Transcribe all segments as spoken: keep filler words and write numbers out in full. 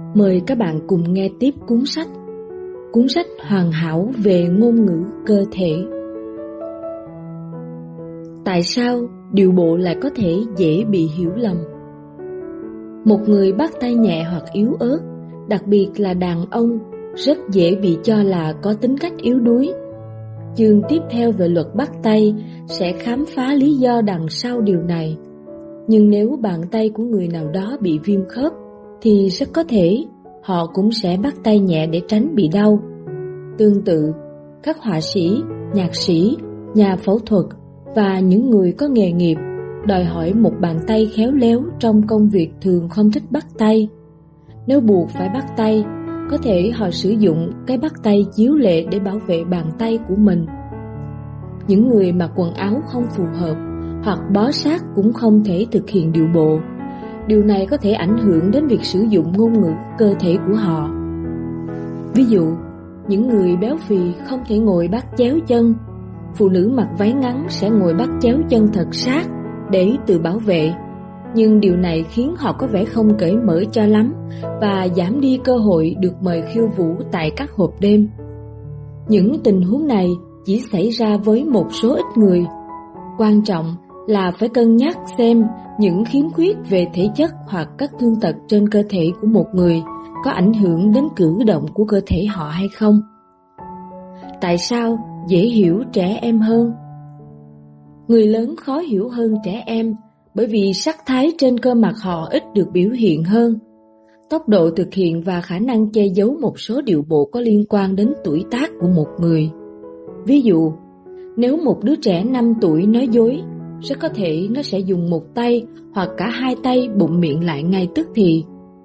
Mời các bạn cùng nghe tiếp cuốn sách Cuốn sách hoàn hảo về ngôn ngữ cơ thể. Tại sao điệu bộ lại có thể dễ bị hiểu lầm? Một người bắt tay nhẹ hoặc yếu ớt, đặc biệt là đàn ông, rất dễ bị cho là có tính cách yếu đuối. Chương tiếp theo về luật bắt tay sẽ khám phá lý do đằng sau điều này. Nhưng nếu bàn tay của người nào đó bị viêm khớp, thì rất có thể họ cũng sẽ bắt tay nhẹ để tránh bị đau. Tương tự, các họa sĩ, nhạc sĩ, nhà phẫu thuật và những người có nghề nghiệp đòi hỏi một bàn tay khéo léo trong công việc thường không thích bắt tay. Nếu buộc phải bắt tay, có thể họ sử dụng cái bắt tay chiếu lệ để bảo vệ bàn tay của mình. Những người mặc quần áo không phù hợp hoặc bó sát cũng không thể thực hiện điệu bộ. Điều này có thể ảnh hưởng đến việc sử dụng ngôn ngữ cơ thể của họ. Ví dụ, những người béo phì không thể ngồi bắt chéo chân. Phụ nữ mặc váy ngắn sẽ ngồi bắt chéo chân thật sát để tự bảo vệ. Nhưng điều này khiến họ có vẻ không cởi mở cho lắm và giảm đi cơ hội được mời khiêu vũ tại các hộp đêm. Những tình huống này chỉ xảy ra với một số ít người. Quan trọng là phải cân nhắc xem những khiếm khuyết về thể chất hoặc các thương tật trên cơ thể của một người có ảnh hưởng đến cử động của cơ thể họ hay không. Tại sao dễ hiểu trẻ em hơn? Người lớn khó hiểu hơn trẻ em bởi vì sắc thái trên cơ mặt họ ít được biểu hiện hơn. Tốc độ thực hiện và khả năng che giấu một số điệu bộ có liên quan đến tuổi tác của một người. Ví dụ, nếu một đứa trẻ năm tuổi nói dối, rất có thể nó sẽ dùng một tay hoặc cả hai tay bụm miệng lại ngay tức thì.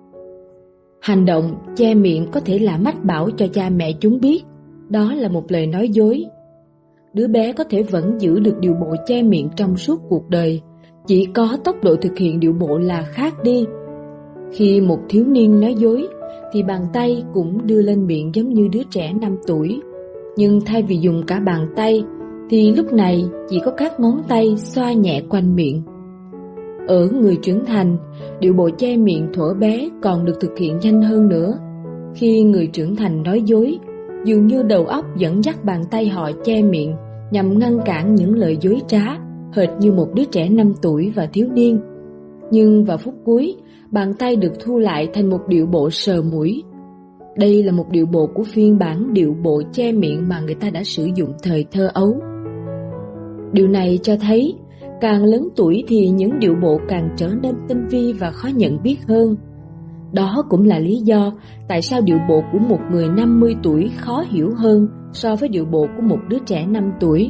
Hành động che miệng có thể là mách bảo cho cha mẹ chúng biết đó là một lời nói dối. Đứa bé có thể vẫn giữ được điệu bộ che miệng trong suốt cuộc đời, chỉ có tốc độ thực hiện điệu bộ là khác đi. Khi một thiếu niên nói dối, thì bàn tay cũng đưa lên miệng giống như đứa trẻ năm tuổi. Nhưng thay vì dùng cả bàn tay, thì lúc này chỉ có các ngón tay xoa nhẹ quanh miệng. Ở người trưởng thành, điệu bộ che miệng thuở bé còn được thực hiện nhanh hơn nữa. Khi người trưởng thành nói dối, dường như đầu óc dẫn dắt bàn tay họ che miệng nhằm ngăn cản những lời dối trá, hệt như một đứa trẻ năm tuổi và thiếu niên. Nhưng vào phút cuối, bàn tay được thu lại thành một điệu bộ sờ mũi. Đây là một điệu bộ của phiên bản điệu bộ che miệng mà người ta đã sử dụng thời thơ ấu. Điều này cho thấy, càng lớn tuổi thì những điệu bộ càng trở nên tinh vi và khó nhận biết hơn. Đó cũng là lý do tại sao điệu bộ của một người năm mươi tuổi khó hiểu hơn so với điệu bộ của một đứa trẻ năm tuổi.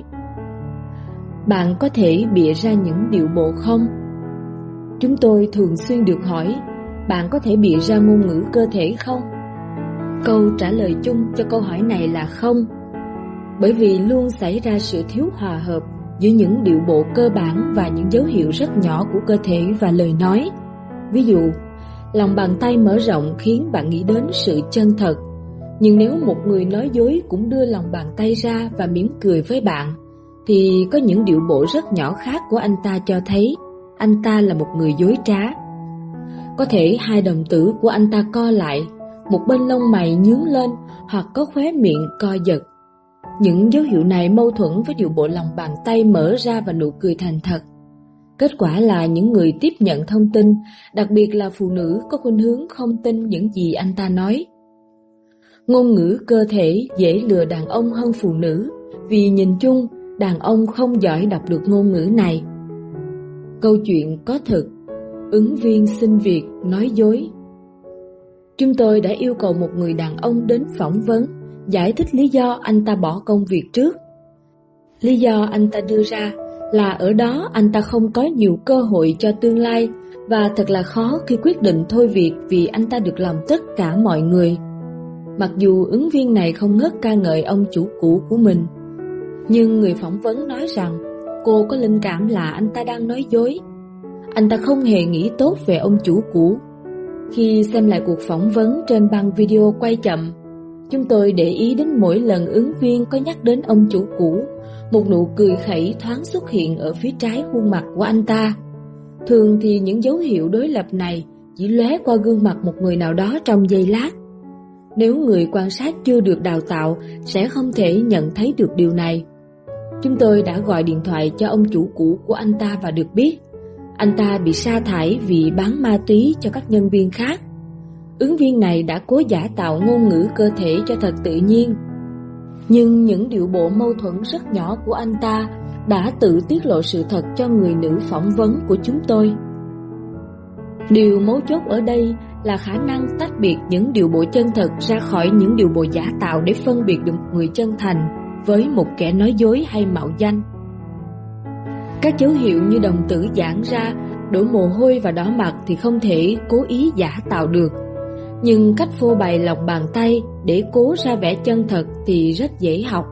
Bạn có thể bịa ra những điệu bộ không? Chúng tôi thường xuyên được hỏi, bạn có thể bịa ra ngôn ngữ cơ thể không? Câu trả lời chung cho câu hỏi này là không, bởi vì luôn xảy ra sự thiếu hòa hợp giữa những điệu bộ cơ bản và những dấu hiệu rất nhỏ của cơ thể và lời nói. Ví dụ, lòng bàn tay mở rộng khiến bạn nghĩ đến sự chân thật, nhưng nếu một người nói dối cũng đưa lòng bàn tay ra và mỉm cười với bạn, thì có những điệu bộ rất nhỏ khác của anh ta cho thấy anh ta là một người dối trá. Có thể hai đồng tử của anh ta co lại, một bên lông mày nhướng lên hoặc có khóe miệng co giật. Những dấu hiệu này mâu thuẫn với điệu bộ lòng bàn tay mở ra và nụ cười thành thật. Kết quả là những người tiếp nhận thông tin, đặc biệt là phụ nữ, có khuynh hướng không tin những gì anh ta nói. Ngôn ngữ cơ thể dễ lừa đàn ông hơn phụ nữ, vì nhìn chung, đàn ông không giỏi đọc được ngôn ngữ này. Câu chuyện có thực, ứng viên xin việc nói dối. Chúng tôi đã yêu cầu một người đàn ông đến phỏng vấn, giải thích lý do anh ta bỏ công việc trước. Lý do anh ta đưa ra là ở đó anh ta không có nhiều cơ hội cho tương lai và thật là khó khi quyết định thôi việc vì anh ta được lòng tất cả mọi người. Mặc dù ứng viên này không ngớt ca ngợi ông chủ cũ của mình, nhưng người phỏng vấn nói rằng cô có linh cảm là anh ta đang nói dối. Anh ta không hề nghĩ tốt về ông chủ cũ. Khi xem lại cuộc phỏng vấn trên băng video quay chậm, chúng tôi để ý đến mỗi lần ứng viên có nhắc đến ông chủ cũ, một nụ cười khẩy thoáng xuất hiện ở phía trái khuôn mặt của anh ta. Thường thì những dấu hiệu đối lập này chỉ lóe qua gương mặt một người nào đó trong giây lát. Nếu người quan sát chưa được đào tạo sẽ không thể nhận thấy được điều này. Chúng tôi đã gọi điện thoại cho ông chủ cũ của anh ta và được biết anh ta bị sa thải vì bán ma túy cho các nhân viên khác. Ứng viên này đã cố giả tạo ngôn ngữ cơ thể cho thật tự nhiên, nhưng những điệu bộ mâu thuẫn rất nhỏ của anh ta đã tự tiết lộ sự thật cho người nữ phỏng vấn của chúng tôi. Điều mấu chốt ở đây là khả năng tách biệt những điệu bộ chân thật ra khỏi những điệu bộ giả tạo để phân biệt được một người chân thành với một kẻ nói dối hay mạo danh. Các dấu hiệu như đồng tử giãn ra, đổ mồ hôi và đỏ mặt thì không thể cố ý giả tạo được. Nhưng cách phô bày lòng bàn tay để cố ra vẻ chân thật thì rất dễ học.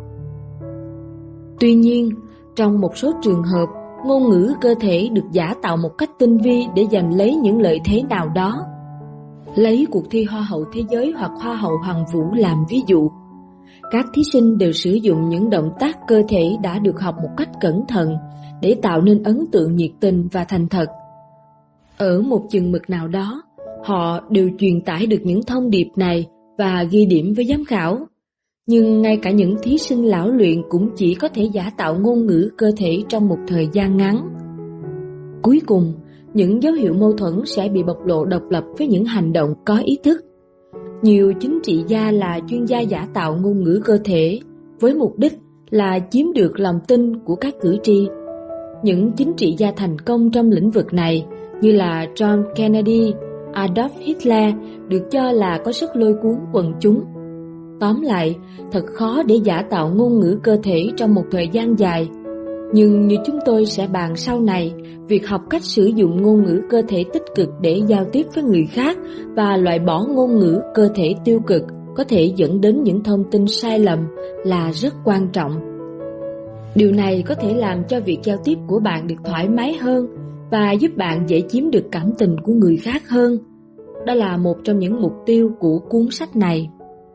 Tuy nhiên, trong một số trường hợp, ngôn ngữ cơ thể được giả tạo một cách tinh vi để giành lấy những lợi thế nào đó. Lấy cuộc thi Hoa hậu Thế giới hoặc Hoa hậu Hoàng vũ làm ví dụ. Các thí sinh đều sử dụng những động tác cơ thể đã được học một cách cẩn thận để tạo nên ấn tượng nhiệt tình và thành thật. Ở một chừng mực nào đó, họ đều truyền tải được những thông điệp này và ghi điểm với giám khảo. Nhưng ngay cả những thí sinh lão luyện cũng chỉ có thể giả tạo ngôn ngữ cơ thể trong một thời gian ngắn. Cuối cùng, những dấu hiệu mâu thuẫn sẽ bị bộc lộ độc lập với những hành động có ý thức. Nhiều chính trị gia là chuyên gia giả tạo ngôn ngữ cơ thể với mục đích là chiếm được lòng tin của các cử tri. Những chính trị gia thành công trong lĩnh vực này như là John Kennedy, Adolf Hitler được cho là có sức lôi cuốn quần chúng. Tóm lại, thật khó để giả tạo ngôn ngữ cơ thể trong một thời gian dài. Nhưng như chúng tôi sẽ bàn sau này, việc học cách sử dụng ngôn ngữ cơ thể tích cực để giao tiếp với người khác và loại bỏ ngôn ngữ cơ thể tiêu cực có thể dẫn đến những thông tin sai lầm là rất quan trọng. Điều này có thể làm cho việc giao tiếp của bạn được thoải mái hơn và giúp bạn dễ chiếm được cảm tình của người khác hơn. Đó là một trong những mục tiêu của cuốn sách này.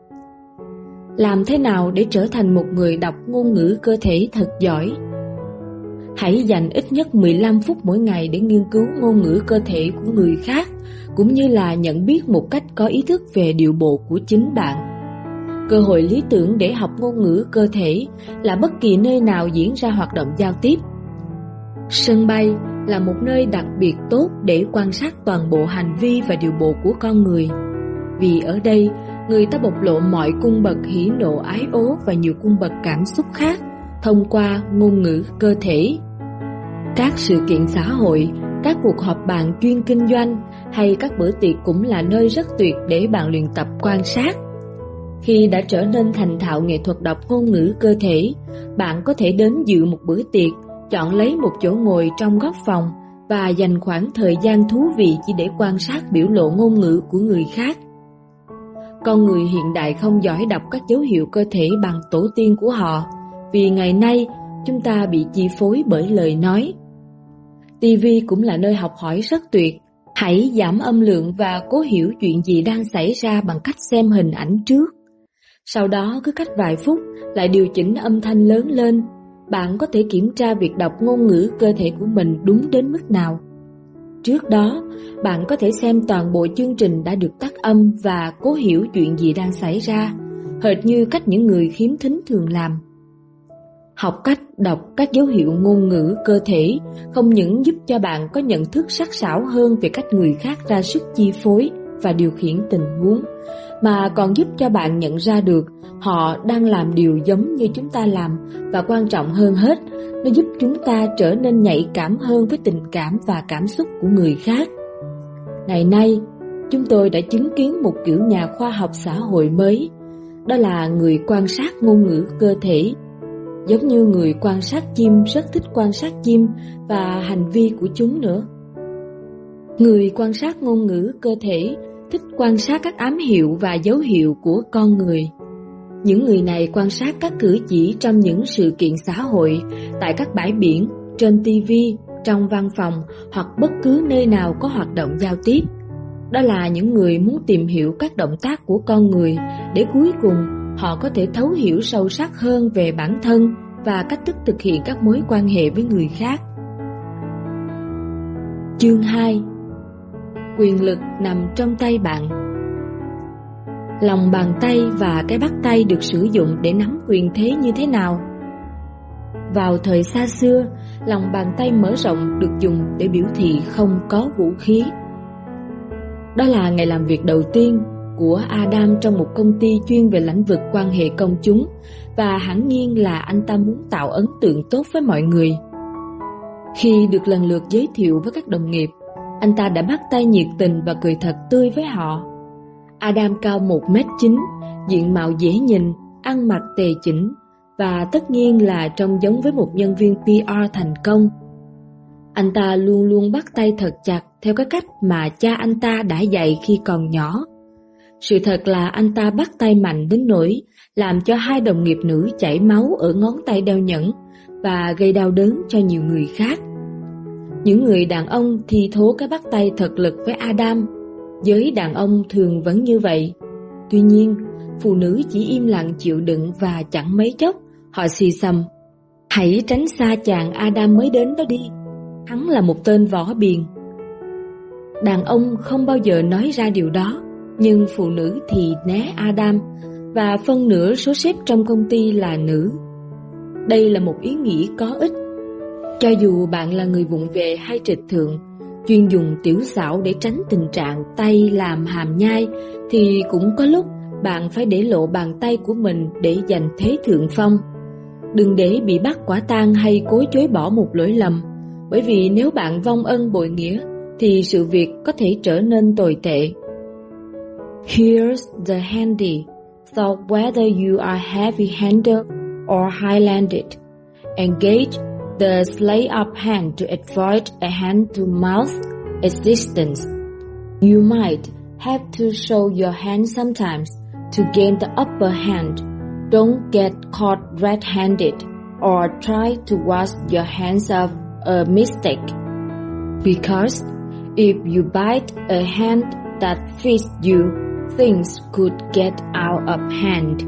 Làm thế nào để trở thành một người đọc ngôn ngữ cơ thể thật giỏi? Hãy dành ít nhất mười lăm phút mỗi ngày để nghiên cứu ngôn ngữ cơ thể của người khác, cũng như là nhận biết một cách có ý thức về điệu bộ của chính bạn. Cơ hội lý tưởng để học ngôn ngữ cơ thể là bất kỳ nơi nào diễn ra hoạt động giao tiếp. Sân bay là một nơi đặc biệt tốt để quan sát toàn bộ hành vi và điệu bộ của con người. Vì ở đây, người ta bộc lộ mọi cung bậc hỉ nộ ái ố và nhiều cung bậc cảm xúc khác thông qua ngôn ngữ cơ thể. Các sự kiện xã hội, các cuộc họp bàn chuyên kinh doanh hay các bữa tiệc cũng là nơi rất tuyệt để bạn luyện tập quan sát. Khi đã trở nên thành thạo nghệ thuật đọc ngôn ngữ cơ thể, bạn có thể đến dự một bữa tiệc, chọn lấy một chỗ ngồi trong góc phòng và dành khoảng thời gian thú vị chỉ để quan sát biểu lộ ngôn ngữ của người khác. Con người hiện đại không giỏi đọc các dấu hiệu cơ thể bằng tổ tiên của họ, vì ngày nay chúng ta bị chi phối bởi lời nói. ti vi cũng là nơi học hỏi rất tuyệt. Hãy giảm âm lượng và cố hiểu chuyện gì đang xảy ra bằng cách xem hình ảnh trước. Sau đó cứ cách vài phút lại điều chỉnh âm thanh lớn lên. Bạn có thể kiểm tra việc đọc ngôn ngữ cơ thể của mình đúng đến mức nào. Trước đó, bạn có thể xem toàn bộ chương trình đã được tắt âm và cố hiểu chuyện gì đang xảy ra, hệt như cách những người khiếm thính thường làm. Học cách đọc các dấu hiệu ngôn ngữ cơ thể không những giúp cho bạn có nhận thức sắc sảo hơn về cách người khác ra sức chi phối và điều khiển tình huống, mà còn giúp cho bạn nhận ra được họ đang làm điều giống như chúng ta làm, và quan trọng hơn hết, nó giúp chúng ta trở nên nhạy cảm hơn với tình cảm và cảm xúc của người khác. Ngày nay, chúng tôi đã chứng kiến một kiểu nhà khoa học xã hội mới, đó là người quan sát ngôn ngữ cơ thể. Giống như người quan sát chim rất thích quan sát chim và hành vi của chúng nữa. Người quan sát ngôn ngữ cơ thể thích quan sát các ám hiệu và dấu hiệu của con người. Những người này quan sát các cử chỉ trong những sự kiện xã hội, tại các bãi biển, trên ti vi, trong văn phòng hoặc bất cứ nơi nào có hoạt động giao tiếp. Đó là những người muốn tìm hiểu các động tác của con người để cuối cùng họ có thể thấu hiểu sâu sắc hơn về bản thân và cách thức thực hiện các mối quan hệ với người khác. Chương hai. Quyền lực nằm trong tay bạn. Lòng bàn tay và cái bắt tay được sử dụng để nắm quyền thế như thế nào? Vào thời xa xưa, lòng bàn tay mở rộng được dùng để biểu thị không có vũ khí. Đó là ngày làm việc đầu tiên của Adam trong một công ty chuyên về lĩnh vực quan hệ công chúng, và hẳn nhiên là anh ta muốn tạo ấn tượng tốt với mọi người. Khi được lần lượt giới thiệu với các đồng nghiệp, anh ta đã bắt tay nhiệt tình và cười thật tươi với họ. Adam cao một mét chín, diện mạo dễ nhìn, ăn mặc tề chỉnh, và tất nhiên là trông giống với một nhân viên pê rờ thành công. Anh ta luôn luôn bắt tay thật chặt theo cái cách mà cha anh ta đã dạy khi còn nhỏ. Sự thật là anh ta bắt tay mạnh đến nỗi làm cho hai đồng nghiệp nữ chảy máu ở ngón tay đeo nhẫn và gây đau đớn cho nhiều người khác. Những người đàn ông thi thố cái bắt tay thật lực với Adam. Giới đàn ông thường vẫn như vậy. Tuy nhiên, phụ nữ chỉ im lặng chịu đựng và chẳng mấy chốc họ xì xầm: "Hãy tránh xa chàng Adam mới đến đó đi, hắn là một tên võ biền." Đàn ông không bao giờ nói ra điều đó, nhưng phụ nữ thì né Adam, và phân nửa số sếp trong công ty là nữ. Đây là một ý nghĩ có ích. Cho dù bạn là người vụng về hay trịch thượng, chuyên dùng tiểu xảo để tránh tình trạng tay làm hàm nhai, thì cũng có lúc bạn phải để lộ bàn tay của mình để giành thế thượng phong. Đừng để bị bắt quả tang hay cố chối bỏ một lỗi lầm, bởi vì nếu bạn vong ân bội nghĩa thì sự việc có thể trở nên tồi tệ. Here's the handy, so whether you are heavy-handed or high-landed, engage the slay-up hand to avoid a hand-to-mouth existence. You might have to show your hand sometimes to gain the upper hand. Don't get caught red-handed or try to wash your hands of a mistake. Because if you bite a hand that fits you, things could get out of hand.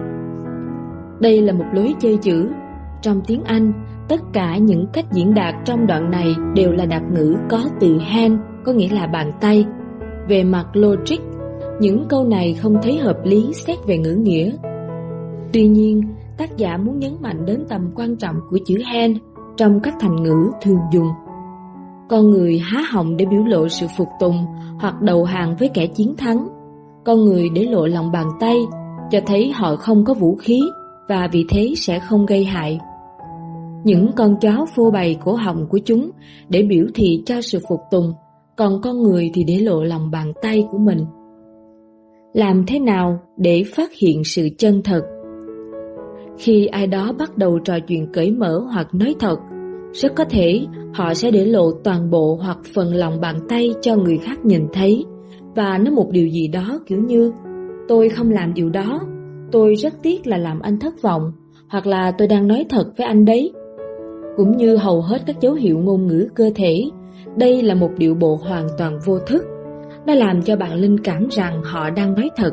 Đây là một lối chơi chữ. Trong tiếng Anh, tất cả những cách diễn đạt trong đoạn này đều là đạt ngữ có từ hand, có nghĩa là bàn tay. Về mặt logic, những câu này không thấy hợp lý xét về ngữ nghĩa. Tuy nhiên, tác giả muốn nhấn mạnh đến tầm quan trọng của chữ hand trong các thành ngữ thường dùng. Con người há họng để biểu lộ sự phục tùng hoặc đầu hàng với kẻ chiến thắng. Con người để lộ lòng bàn tay, cho thấy họ không có vũ khí và vì thế sẽ không gây hại. Những con chó phô bày cổ họng của chúng để biểu thị cho sự phục tùng, còn con người thì để lộ lòng bàn tay của mình. Làm thế nào để phát hiện sự chân thật? Khi ai đó bắt đầu trò chuyện cởi mở hoặc nói thật, rất có thể họ sẽ để lộ toàn bộ hoặc phần lòng bàn tay cho người khác nhìn thấy và nói một điều gì đó kiểu như: "Tôi không làm điều đó, tôi rất tiếc là làm anh thất vọng", hoặc là "Tôi đang nói thật với anh đấy". Cũng như hầu hết các dấu hiệu ngôn ngữ cơ thể, đây là một điệu bộ hoàn toàn vô thức. Nó làm cho bạn linh cảm rằng họ đang nói thật.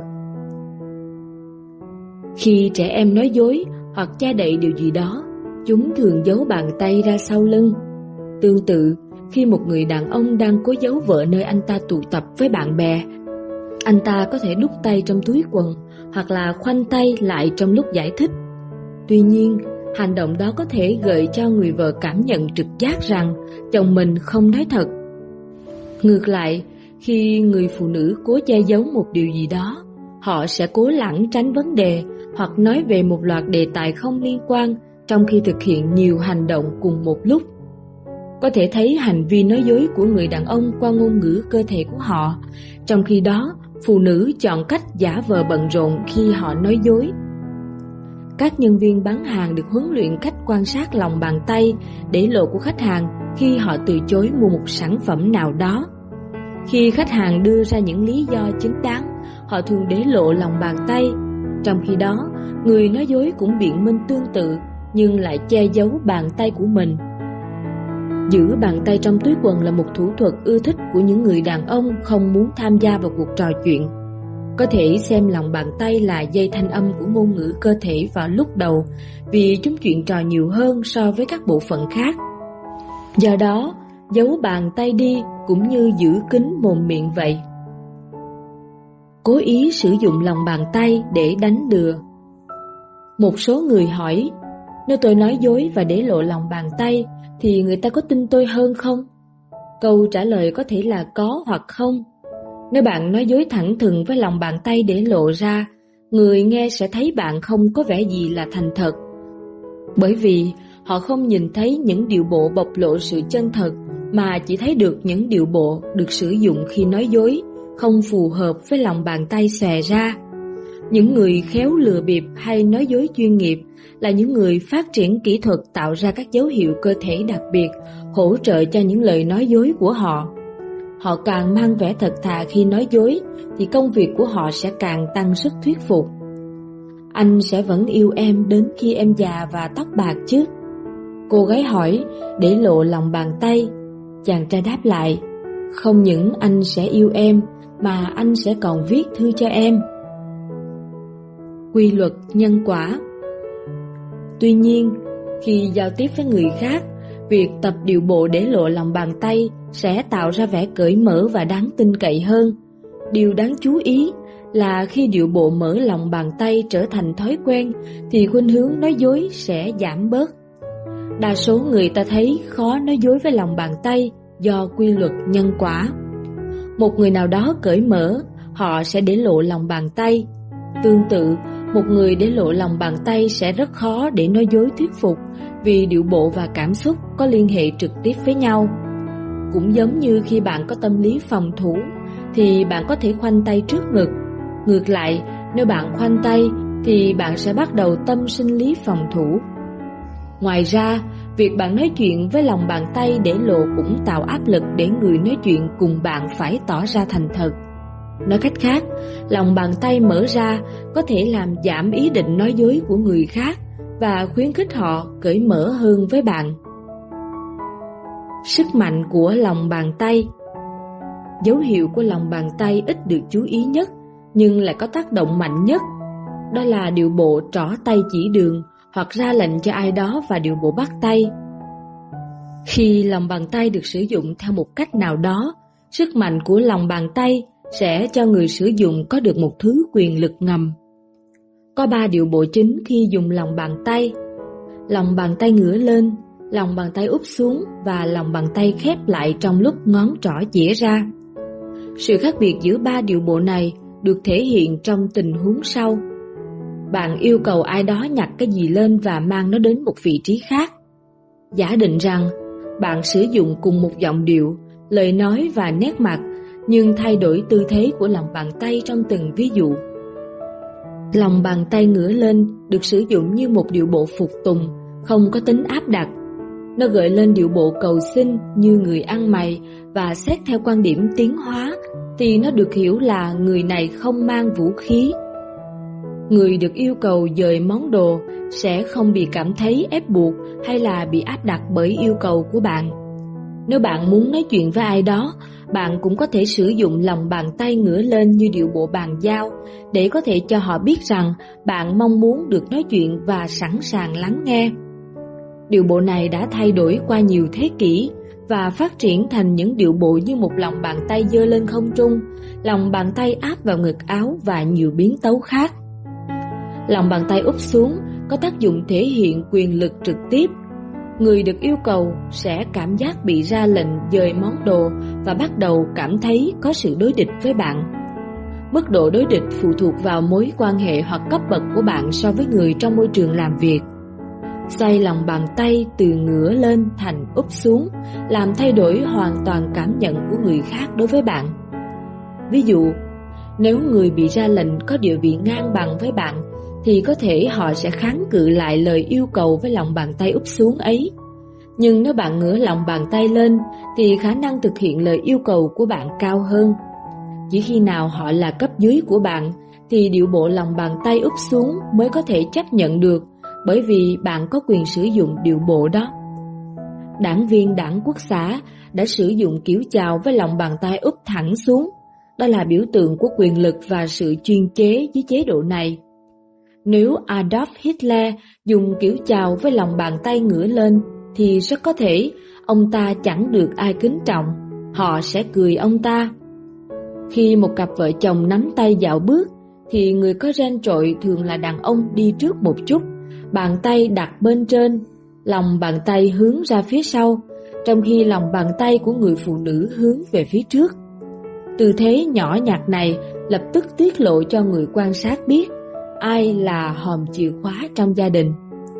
Khi trẻ em nói dối hoặc che đậy điều gì đó, chúng thường giấu bàn tay ra sau lưng. Tương tự, khi một người đàn ông đang cố giấu vợ nơi anh ta tụ tập với bạn bè, anh ta có thể đút tay trong túi quần hoặc là khoanh tay lại trong lúc giải thích. Tuy nhiên, hành động đó có thể gợi cho người vợ cảm nhận trực giác rằng chồng mình không nói thật. Ngược lại, khi người phụ nữ cố che giấu một điều gì đó, họ sẽ cố lảng tránh vấn đề hoặc nói về một loạt đề tài không liên quan trong khi thực hiện nhiều hành động cùng một lúc. Có thể thấy hành vi nói dối của người đàn ông qua ngôn ngữ cơ thể của họ, trong khi đó phụ nữ chọn cách giả vờ bận rộn khi họ nói dối. Các nhân viên bán hàng được huấn luyện cách quan sát lòng bàn tay để lộ của khách hàng khi họ từ chối mua một sản phẩm nào đó. Khi khách hàng đưa ra những lý do chính đáng, họ thường để lộ lòng bàn tay. Trong khi đó, người nói dối cũng biện minh tương tự nhưng lại che giấu bàn tay của mình. Giữ bàn tay trong túi quần là một thủ thuật ưa thích của những người đàn ông không muốn tham gia vào cuộc trò chuyện. Có thể xem lòng bàn tay là dây thanh âm của ngôn ngữ cơ thể vào lúc đầu, vì chúng chuyện trò nhiều hơn so với các bộ phận khác. Do đó, giấu bàn tay đi cũng như giữ kín mồm miệng vậy. Cố ý sử dụng lòng bàn tay để đánh lừa. Một số người hỏi, nếu tôi nói dối và để lộ lòng bàn tay thì người ta có tin tôi hơn không? Câu trả lời có thể là có hoặc không. Nếu bạn nói dối thẳng thừng với lòng bàn tay để lộ ra, người nghe sẽ thấy bạn không có vẻ gì là thành thật. Bởi vì họ không nhìn thấy những điệu bộ bộc lộ sự chân thật, mà chỉ thấy được những điệu bộ được sử dụng khi nói dối, không phù hợp với lòng bàn tay xòe ra. Những người khéo lừa bịp hay nói dối chuyên nghiệp là những người phát triển kỹ thuật tạo ra các dấu hiệu cơ thể đặc biệt, hỗ trợ cho những lời nói dối của họ. Họ càng mang vẻ thật thà khi nói dối, thì công việc của họ sẽ càng tăng sức thuyết phục. Anh sẽ vẫn yêu em đến khi em già và tóc bạc chứ? Cô gái hỏi để lộ lòng bàn tay. Chàng trai đáp lại, không những anh sẽ yêu em, mà anh sẽ còn viết thư cho em. Quy luật nhân quả. Tuy nhiên, khi giao tiếp với người khác, việc tập điệu bộ để lộ lòng bàn tay sẽ tạo ra vẻ cởi mở và đáng tin cậy hơn. Điều đáng chú ý là khi điệu bộ mở lòng bàn tay trở thành thói quen thì khuynh hướng nói dối sẽ giảm bớt. Đa số người ta thấy khó nói dối với lòng bàn tay do quy luật nhân quả. Một người nào đó cởi mở, họ sẽ để lộ lòng bàn tay. Tương tự, một người để lộ lòng bàn tay sẽ rất khó để nói dối thuyết phục, vì điệu bộ và cảm xúc có liên hệ trực tiếp với nhau. Cũng giống như khi bạn có tâm lý phòng thủ, thì bạn có thể khoanh tay trước ngực. Ngược lại, nếu bạn khoanh tay, thì bạn sẽ bắt đầu tâm sinh lý phòng thủ. Ngoài ra, việc bạn nói chuyện với lòng bàn tay để lộ cũng tạo áp lực để người nói chuyện cùng bạn phải tỏ ra thành thật. Nói cách khác, lòng bàn tay mở ra có thể làm giảm ý định nói dối của người khác và khuyến khích họ cởi mở hơn với bạn. Sức mạnh của lòng bàn tay. Dấu hiệu của lòng bàn tay ít được chú ý nhất nhưng lại có tác động mạnh nhất. Đó là điệu bộ trỏ tay chỉ đường hoặc ra lệnh cho ai đó và điệu bộ bắt tay. Khi lòng bàn tay được sử dụng theo một cách nào đó, sức mạnh của lòng bàn tay sẽ cho người sử dụng có được một thứ quyền lực ngầm. Có ba điệu bộ chính khi dùng lòng bàn tay: lòng bàn tay ngửa lên, lòng bàn tay úp xuống và lòng bàn tay khép lại trong lúc ngón trỏ chĩa ra. Sự khác biệt giữa ba điệu bộ này được thể hiện trong tình huống sau. Bạn yêu cầu ai đó nhặt cái gì lên và mang nó đến một vị trí khác. Giả định rằng bạn sử dụng cùng một giọng điệu, lời nói và nét mặt, nhưng thay đổi tư thế của lòng bàn tay trong từng ví dụ. Lòng bàn tay ngửa lên được sử dụng như một điệu bộ phục tùng, không có tính áp đặt. Nó gợi lên điệu bộ cầu xin như người ăn mày, và xét theo quan điểm tiến hóa thì nó được hiểu là người này không mang vũ khí. Người được yêu cầu dời món đồ sẽ không bị cảm thấy ép buộc hay là bị áp đặt bởi yêu cầu của bạn. Nếu bạn muốn nói chuyện với ai đó, bạn cũng có thể sử dụng lòng bàn tay ngửa lên như điệu bộ bàn giao để có thể cho họ biết rằng bạn mong muốn được nói chuyện và sẵn sàng lắng nghe. Điệu bộ này đã thay đổi qua nhiều thế kỷ và phát triển thành những điệu bộ như một lòng bàn tay giơ lên không trung, lòng bàn tay áp vào ngực áo và nhiều biến tấu khác. Lòng bàn tay úp xuống có tác dụng thể hiện quyền lực trực tiếp. Người được yêu cầu sẽ cảm giác bị ra lệnh dời món đồ và bắt đầu cảm thấy có sự đối địch với bạn. Mức độ đối địch phụ thuộc vào mối quan hệ hoặc cấp bậc của bạn so với người trong môi trường làm việc. Xoay lòng bàn tay từ ngửa lên thành úp xuống làm thay đổi hoàn toàn cảm nhận của người khác đối với bạn. Ví dụ, nếu người bị ra lệnh có địa vị ngang bằng với bạn, thì có thể họ sẽ kháng cự lại lời yêu cầu với lòng bàn tay úp xuống ấy. Nhưng nếu bạn ngửa lòng bàn tay lên, thì khả năng thực hiện lời yêu cầu của bạn cao hơn. Chỉ khi nào họ là cấp dưới của bạn, thì điệu bộ lòng bàn tay úp xuống mới có thể chấp nhận được, bởi vì bạn có quyền sử dụng điệu bộ đó. Đảng viên Đảng Quốc xã đã sử dụng kiểu chào với lòng bàn tay úp thẳng xuống. Đó là biểu tượng của quyền lực và sự chuyên chế dưới chế độ này. Nếu Adolf Hitler dùng kiểu chào với lòng bàn tay ngửa lên, thì rất có thể ông ta chẳng được ai kính trọng, họ sẽ cười ông ta. Khi một cặp vợ chồng nắm tay dạo bước, thì người có gen trội thường là đàn ông đi trước một chút, bàn tay đặt bên trên, lòng bàn tay hướng ra phía sau, trong khi lòng bàn tay của người phụ nữ hướng về phía trước. Tư thế nhỏ nhặt này lập tức tiết lộ cho người quan sát biết ai là hòm chìa khóa trong gia đình.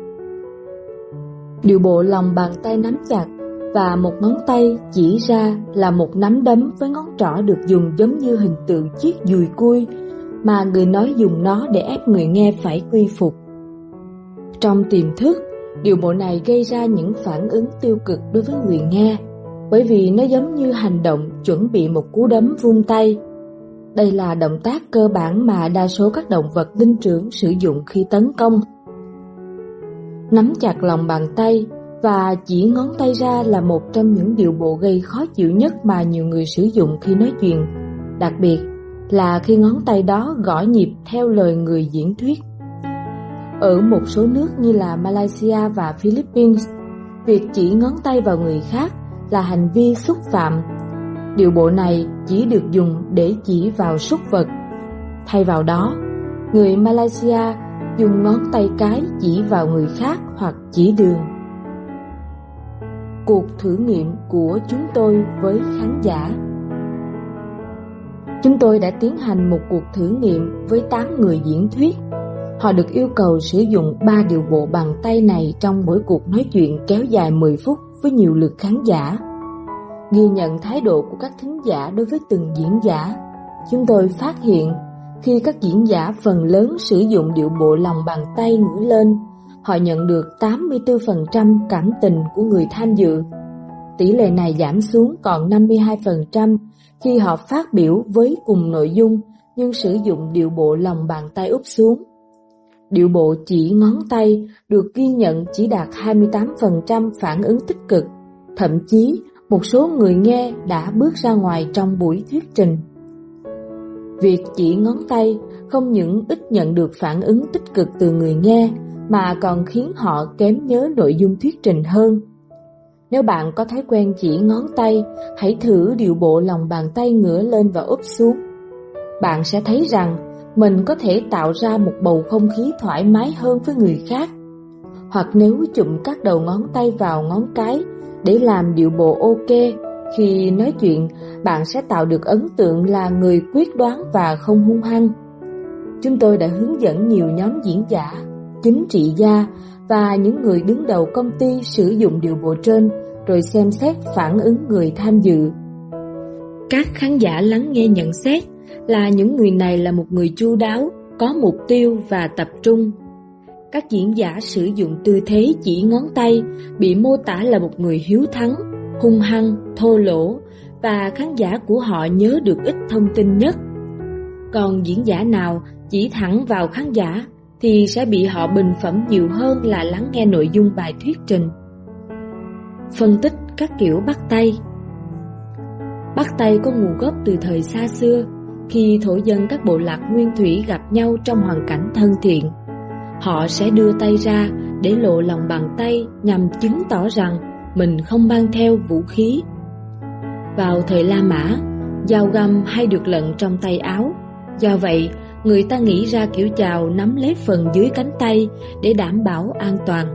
Điệu bộ lòng bàn tay nắm chặt và một ngón tay chỉ ra là một nắm đấm với ngón trỏ được dùng giống như hình tượng chiếc dùi cui, mà người nói dùng nó để ép người nghe phải quy phục. Trong tiềm thức, điệu bộ này gây ra những phản ứng tiêu cực đối với người nghe, bởi vì nó giống như hành động chuẩn bị một cú đấm vung tay. Đây là động tác cơ bản mà đa số các động vật linh trưởng sử dụng khi tấn công. Nắm chặt lòng bàn tay và chỉ ngón tay ra là một trong những điệu bộ gây khó chịu nhất mà nhiều người sử dụng khi nói chuyện, đặc biệt là khi ngón tay đó gõ nhịp theo lời người diễn thuyết. Ở một số nước như là Malaysia và Philippines, việc chỉ ngón tay vào người khác là hành vi xúc phạm. Điệu bộ này chỉ được dùng để chỉ vào súc vật. Thay vào đó, người Malaysia dùng ngón tay cái chỉ vào người khác hoặc chỉ đường. Cuộc thử nghiệm của chúng tôi với khán giả. Chúng tôi đã tiến hành một cuộc thử nghiệm với tám người diễn thuyết. Họ được yêu cầu sử dụng ba điệu bộ bằng tay này trong mỗi cuộc nói chuyện kéo dài mười phút với nhiều lượt khán giả. Ghi nhận thái độ của các thính giả đối với từng diễn giả, chúng tôi phát hiện khi các diễn giả phần lớn sử dụng điệu bộ lòng bàn tay ngửa lên, họ nhận được tám mươi tư phần trăm cảm tình của người tham dự. Tỷ lệ này giảm xuống còn năm mươi hai phần trăm khi họ phát biểu với cùng nội dung nhưng sử dụng điệu bộ lòng bàn tay úp xuống. Điệu bộ chỉ ngón tay được ghi nhận chỉ đạt hai mươi tám phần trăm phản ứng tích cực, thậm chí một số người nghe đã bước ra ngoài trong buổi thuyết trình. Việc chỉ ngón tay không những ít nhận được phản ứng tích cực từ người nghe mà còn khiến họ kém nhớ nội dung thuyết trình hơn. Nếu bạn có thói quen chỉ ngón tay, hãy thử điệu bộ lòng bàn tay ngửa lên và úp xuống. Bạn sẽ thấy rằng mình có thể tạo ra một bầu không khí thoải mái hơn với người khác. Hoặc nếu chụm các đầu ngón tay vào ngón cái để làm điệu bộ ok, khi nói chuyện, bạn sẽ tạo được ấn tượng là người quyết đoán và không hung hăng. Chúng tôi đã hướng dẫn nhiều nhóm diễn giả, chính trị gia và những người đứng đầu công ty sử dụng điệu bộ trên, rồi xem xét phản ứng người tham dự. Các khán giả lắng nghe nhận xét là những người này là một người chu đáo, có mục tiêu và tập trung. Các diễn giả sử dụng tư thế chỉ ngón tay bị mô tả là một người hiếu thắng, hung hăng, thô lỗ, và khán giả của họ nhớ được ít thông tin nhất. Còn diễn giả nào chỉ thẳng vào khán giả thì sẽ bị họ bình phẩm nhiều hơn là lắng nghe nội dung bài thuyết trình. Phân tích các kiểu bắt tay. Bắt tay có nguồn gốc từ thời xa xưa, khi thổ dân các bộ lạc nguyên thủy gặp nhau trong hoàn cảnh thân thiện. Họ sẽ đưa tay ra để lộ lòng bàn tay nhằm chứng tỏ rằng mình không mang theo vũ khí. Vào thời La Mã, dao găm hay được lận trong tay áo. Do vậy, người ta nghĩ ra kiểu chào nắm lấy phần dưới cánh tay để đảm bảo an toàn.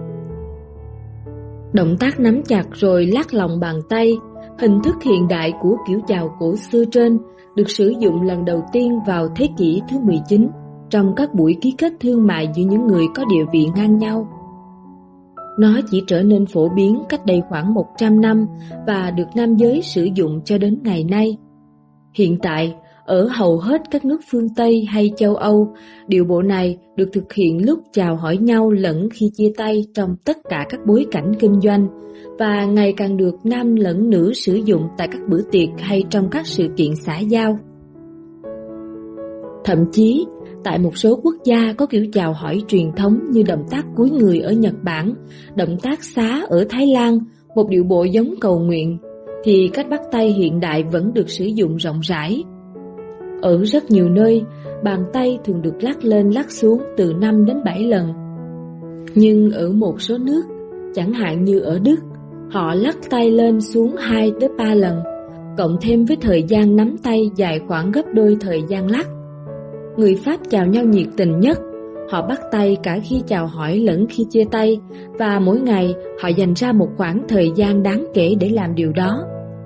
Động tác nắm chặt rồi lắc lòng bàn tay, hình thức hiện đại của kiểu chào cổ xưa trên, được sử dụng lần đầu tiên vào thế kỷ thứ mười chín trong các buổi ký kết thương mại giữa những người có địa vị ngang nhau. Nó chỉ trở nên phổ biến cách đây khoảng một trăm năm và được nam giới sử dụng cho đến ngày nay. Hiện tại, ở hầu hết các nước phương Tây hay châu Âu, điệu bộ này được thực hiện lúc chào hỏi nhau lẫn khi chia tay trong tất cả các bối cảnh kinh doanh và ngày càng được nam lẫn nữ sử dụng tại các bữa tiệc hay trong các sự kiện xã giao. Thậm chí, tại một số quốc gia có kiểu chào hỏi truyền thống như động tác cúi người ở Nhật Bản, động tác xá ở Thái Lan, một điệu bộ giống cầu nguyện, thì cách bắt tay hiện đại vẫn được sử dụng rộng rãi. Ở rất nhiều nơi, bàn tay thường được lắc lên lắc xuống từ năm đến bảy lần. Nhưng ở một số nước, chẳng hạn như ở Đức, Họ lắc tay lên xuống hai tới ba lần, cộng thêm với thời gian nắm tay dài khoảng gấp đôi thời gian lắc. Người Pháp chào nhau nhiệt tình nhất, họ bắt tay cả khi chào hỏi lẫn khi chia tay, và mỗi ngày họ dành ra một khoảng thời gian đáng kể để làm điều đó.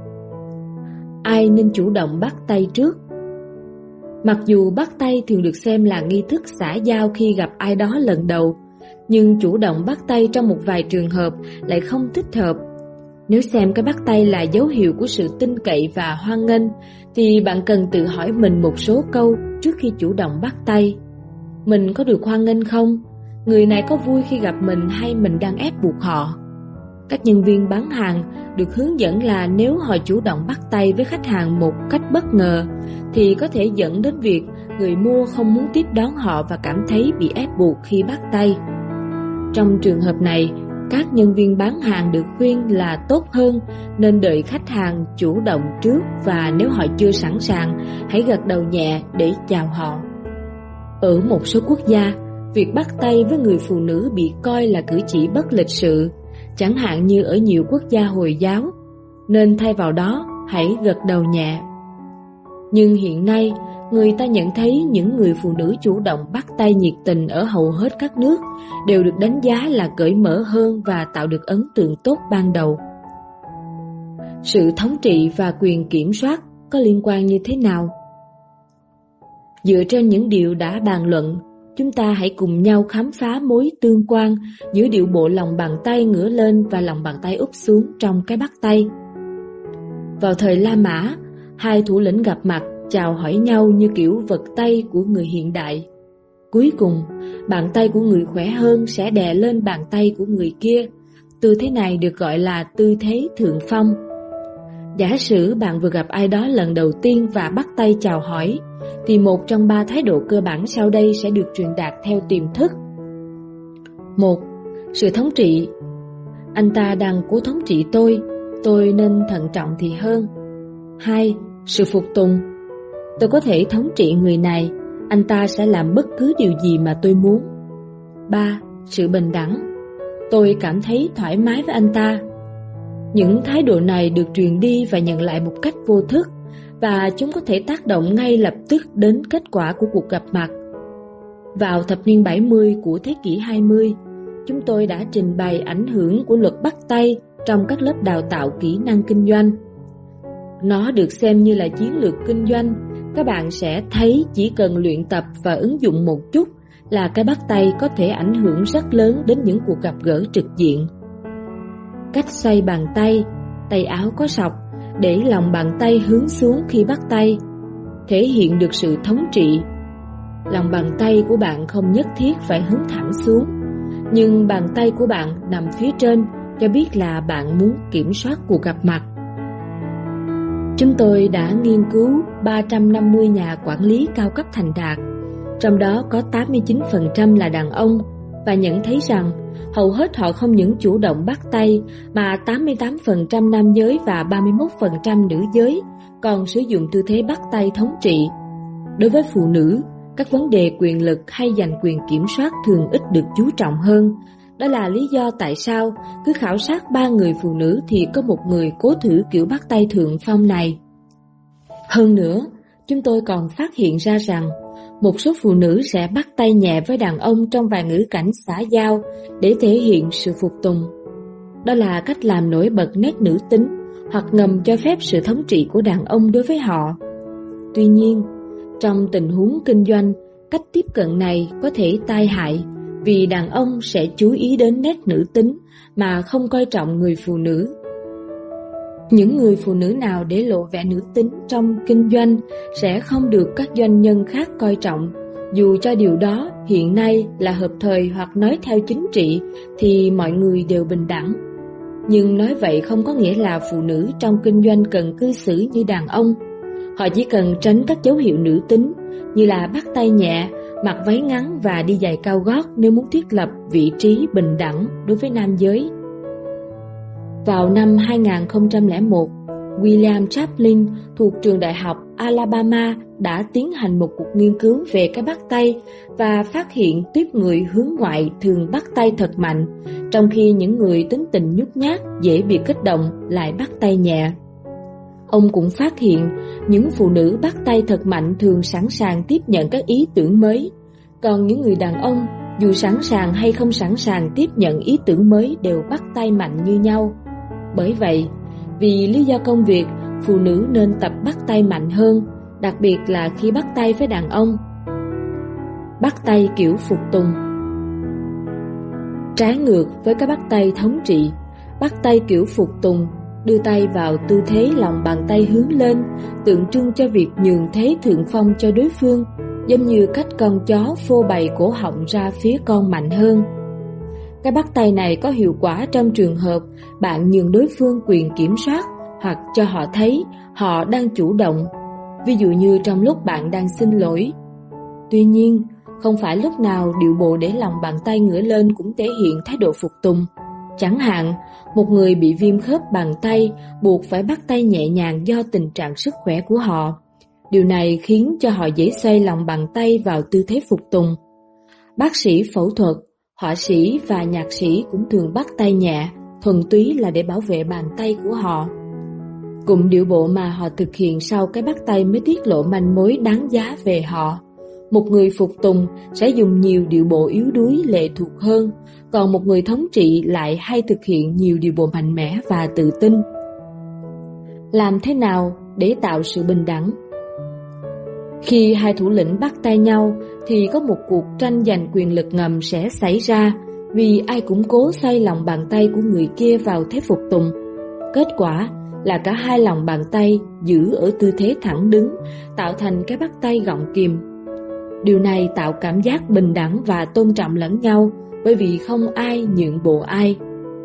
Ai nên chủ động bắt tay trước? Mặc dù bắt tay thường được xem là nghi thức xã giao khi gặp ai đó lần đầu, nhưng chủ động bắt tay trong một vài trường hợp lại không thích hợp. Nếu xem cái bắt tay là dấu hiệu của sự tin cậy và hoan nghênh, thì bạn cần tự hỏi mình một số câu trước khi chủ động bắt tay. Mình có được hoan nghênh không? Người này có vui khi gặp mình hay mình đang ép buộc họ? Các nhân viên bán hàng được hướng dẫn là nếu họ chủ động bắt tay với khách hàng một cách bất ngờ thì có thể dẫn đến việc người mua không muốn tiếp đón họ và cảm thấy bị ép buộc khi bắt tay. Trong trường hợp này, các nhân viên bán hàng được khuyên là tốt hơn nên đợi khách hàng chủ động trước, và nếu họ chưa sẵn sàng, hãy gật đầu nhẹ để chào họ. Ở một số quốc gia, việc bắt tay với người phụ nữ bị coi là cử chỉ bất lịch sự, chẳng hạn như ở nhiều quốc gia Hồi giáo, nên thay vào đó hãy gật đầu nhẹ. Nhưng hiện nay, người ta nhận thấy những người phụ nữ chủ động bắt tay nhiệt tình ở hầu hết các nước đều được đánh giá là cởi mở hơn và tạo được ấn tượng tốt ban đầu. Sự thống trị và quyền kiểm soát có liên quan như thế nào? Dựa trên những điều đã bàn luận, chúng ta hãy cùng nhau khám phá mối tương quan giữa điệu bộ lòng bàn tay ngửa lên và lòng bàn tay úp xuống trong cái bắt tay. Vào thời La Mã, hai thủ lĩnh gặp mặt chào hỏi nhau như kiểu vật tay của người hiện đại. Cuối cùng, bàn tay của người khỏe hơn sẽ đè lên bàn tay của người kia. Tư thế này được gọi là tư thế thượng phong. Giả sử bạn vừa gặp ai đó lần đầu tiên và bắt tay chào hỏi, thì một trong ba thái độ cơ bản sau đây sẽ được truyền đạt theo tiềm thức. Một. Sự thống trị. Anh ta đang cố thống trị tôi, tôi nên thận trọng thì hơn. Hai. Sự phục tùng. Tôi có thể thống trị người này, anh ta sẽ làm bất cứ điều gì mà tôi muốn. Ba. Sự bình đẳng. Tôi cảm thấy thoải mái với anh ta. Những thái độ này được truyền đi và nhận lại một cách vô thức, và chúng có thể tác động ngay lập tức đến kết quả của cuộc gặp mặt. Vào thập niên bảy mươi của thế kỷ hai mươi, chúng tôi đã trình bày ảnh hưởng của luật bắt tay trong các lớp đào tạo kỹ năng kinh doanh. Nó được xem như là chiến lược kinh doanh. Các bạn sẽ thấy chỉ cần luyện tập và ứng dụng một chút là cái bắt tay có thể ảnh hưởng rất lớn đến những cuộc gặp gỡ trực diện. Cách xoay bàn tay, tay áo có sọc, để lòng bàn tay hướng xuống khi bắt tay, thể hiện được sự thống trị. Lòng bàn tay của bạn không nhất thiết phải hướng thẳng xuống, nhưng bàn tay của bạn nằm phía trên cho biết là bạn muốn kiểm soát cuộc gặp mặt. Chúng tôi đã nghiên cứu ba trăm năm mươi nhà quản lý cao cấp thành đạt, trong đó có tám mươi chín phần trăm là đàn ông, và nhận thấy rằng hầu hết họ không những chủ động bắt tay mà tám mươi tám phần trăm nam giới và ba mươi mốt phần trăm nữ giới còn sử dụng tư thế bắt tay thống trị. Đối với phụ nữ, các vấn đề quyền lực hay giành quyền kiểm soát thường ít được chú trọng hơn. Đó là lý do tại sao cứ khảo sát ba người phụ nữ thì có một người cố thử kiểu bắt tay thượng phong này. Hơn nữa, chúng tôi còn phát hiện ra rằng một số phụ nữ sẽ bắt tay nhẹ với đàn ông trong vài ngữ cảnh xã giao để thể hiện sự phục tùng. Đó là cách làm nổi bật nét nữ tính hoặc ngầm cho phép sự thống trị của đàn ông đối với họ. Tuy nhiên, trong tình huống kinh doanh, cách tiếp cận này có thể tai hại vì đàn ông sẽ chú ý đến nét nữ tính mà không coi trọng người phụ nữ. Những người phụ nữ nào để lộ vẻ nữ tính trong kinh doanh sẽ không được các doanh nhân khác coi trọng, dù cho điều đó hiện nay là hợp thời hoặc nói theo chính trị thì mọi người đều bình đẳng. Nhưng nói vậy không có nghĩa là phụ nữ trong kinh doanh cần cư xử như đàn ông. Họ chỉ cần tránh các dấu hiệu nữ tính như là bắt tay nhẹ, mặc váy ngắn và đi giày cao gót nếu muốn thiết lập vị trí bình đẳng đối với nam giới. Vào năm hai nghìn không trăm lẻ một, William Chaplin thuộc trường đại học Alabama đã tiến hành một cuộc nghiên cứu về cái bắt tay và phát hiện tuýp người hướng ngoại thường bắt tay thật mạnh, trong khi những người tính tình nhút nhát, dễ bị kích động lại bắt tay nhẹ. Ông cũng phát hiện những phụ nữ bắt tay thật mạnh thường sẵn sàng tiếp nhận các ý tưởng mới, còn những người đàn ông dù sẵn sàng hay không sẵn sàng tiếp nhận ý tưởng mới đều bắt tay mạnh như nhau. Bởi vậy, vì lý do công việc, phụ nữ nên tập bắt tay mạnh hơn, đặc biệt là khi bắt tay với đàn ông. Bắt tay kiểu phục tùng. Trái ngược với cái bắt tay thống trị, bắt tay kiểu phục tùng đưa tay vào tư thế lòng bàn tay hướng lên, tượng trưng cho việc nhường thế thượng phong cho đối phương, giống như cách con chó phô bày cổ họng ra phía con mạnh hơn. Cái bắt tay này có hiệu quả trong trường hợp bạn nhường đối phương quyền kiểm soát hoặc cho họ thấy họ đang chủ động, ví dụ như trong lúc bạn đang xin lỗi. Tuy nhiên, không phải lúc nào điệu bộ để lòng bàn tay ngửa lên cũng thể hiện thái độ phục tùng. Chẳng hạn, một người bị viêm khớp bàn tay buộc phải bắt tay nhẹ nhàng do tình trạng sức khỏe của họ. Điều này khiến cho họ dễ xoay lòng bàn tay vào tư thế phục tùng. Bác sĩ phẫu thuật, họa sĩ và nhạc sĩ cũng thường bắt tay nhẹ, thuần túy là để bảo vệ bàn tay của họ. Cụm điệu bộ mà họ thực hiện sau cái bắt tay mới tiết lộ manh mối đáng giá về họ. Một người phục tùng sẽ dùng nhiều điệu bộ yếu đuối lệ thuộc hơn, còn một người thống trị lại hay thực hiện nhiều điệu bộ mạnh mẽ và tự tin. Làm thế nào để tạo sự bình đẳng? Khi hai thủ lĩnh bắt tay nhau thì có một cuộc tranh giành quyền lực ngầm sẽ xảy ra, vì ai cũng cố xoay lòng bàn tay của người kia vào thế phục tùng. Kết quả là cả hai lòng bàn tay giữ ở tư thế thẳng đứng, tạo thành cái bắt tay gọng kìm. Điều này tạo cảm giác bình đẳng và tôn trọng lẫn nhau, bởi vì không ai nhượng bộ ai.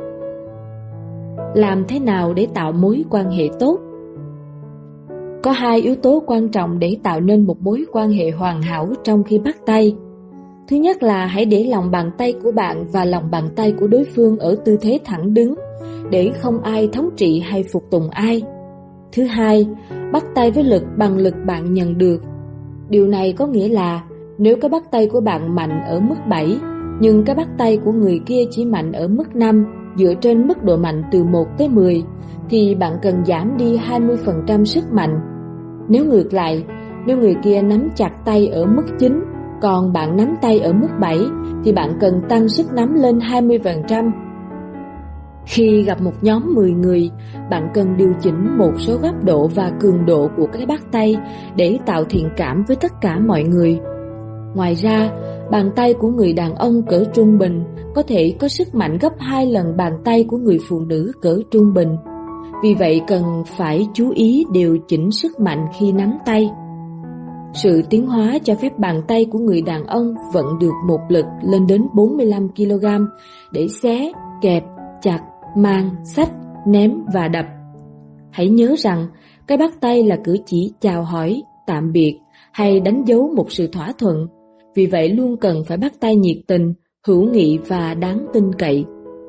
Làm thế nào để tạo mối quan hệ tốt? Có hai yếu tố quan trọng để tạo nên một mối quan hệ hoàn hảo trong khi bắt tay. Thứ nhất là hãy để lòng bàn tay của bạn và lòng bàn tay của đối phương ở tư thế thẳng đứng, để không ai thống trị hay phục tùng ai. Thứ hai, bắt tay với lực bằng lực bạn nhận được. Điều này có nghĩa là nếu cái bắt tay của bạn mạnh ở mức bảy, nhưng cái bắt tay của người kia chỉ mạnh ở mức năm, dựa trên mức độ mạnh từ một tới mười, thì bạn cần giảm đi hai mươi phần trăm sức mạnh. Nếu ngược lại, nếu người kia nắm chặt tay ở mức chín, còn bạn nắm tay ở mức bảy, thì bạn cần tăng sức nắm lên hai mươi phần trăm. Khi gặp một nhóm mười người, bạn cần điều chỉnh một số góc độ và cường độ của cái bắt tay để tạo thiện cảm với tất cả mọi người. Ngoài ra, bàn tay của người đàn ông cỡ trung bình có thể có sức mạnh gấp hai lần bàn tay của người phụ nữ cỡ trung bình. Vì vậy cần phải chú ý điều chỉnh sức mạnh khi nắm tay. Sự tiến hóa cho phép bàn tay của người đàn ông vận được một lực lên đến bốn mươi lăm ki lô gam để xé, kẹp, chặt, mang, xách, ném và đập. Hãy nhớ rằng cái bắt tay là cử chỉ chào hỏi, tạm biệt hay đánh dấu một sự thỏa thuận. Vì vậy luôn cần phải bắt tay nhiệt tình, hữu nghị và đáng tin cậy.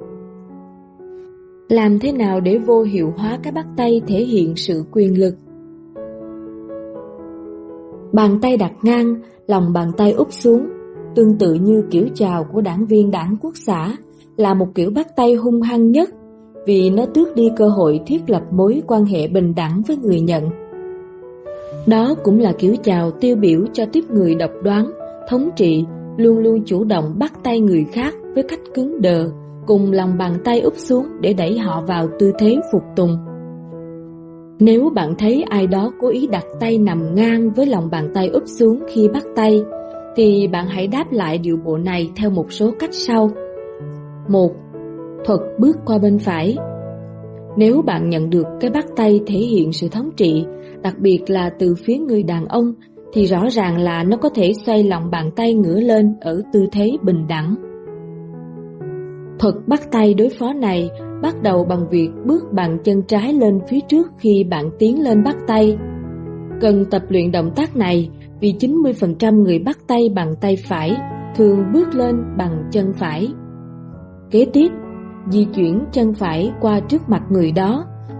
Làm thế nào để vô hiệu hóa cái bắt tay thể hiện sự quyền lực? Bàn tay đặt ngang, lòng bàn tay úp xuống, tương tự như kiểu chào của đảng viên đảng quốc xã, là một kiểu bắt tay hung hăng nhất, vì nó tước đi cơ hội thiết lập mối quan hệ bình đẳng với người nhận. Đó cũng là kiểu chào tiêu biểu cho tiếp người độc đoán, thống trị, luôn luôn chủ động bắt tay người khác với cách cứng đờ, cùng lòng bàn tay úp xuống để đẩy họ vào tư thế phục tùng. Nếu bạn thấy ai đó cố ý đặt tay nằm ngang với lòng bàn tay úp xuống khi bắt tay, thì bạn hãy đáp lại điệu bộ này theo một số cách sau. Một. Thuật bước qua bên phải. Nếu bạn nhận được cái bắt tay thể hiện sự thống trị, đặc biệt là từ phía người đàn ông, thì rõ ràng là nó có thể xoay lòng bàn tay ngửa lên ở tư thế bình đẳng. Thuật bắt tay đối phó này bắt đầu bằng việc bước bàn chân trái lên phía trước khi bạn tiến lên bắt tay. Cần tập luyện động tác này vì chín mươi phần trăm người bắt tay bằng tay phải thường bước lên bằng chân phải. Kế tiếp, di chuyển chân phải qua trước mặt người đó,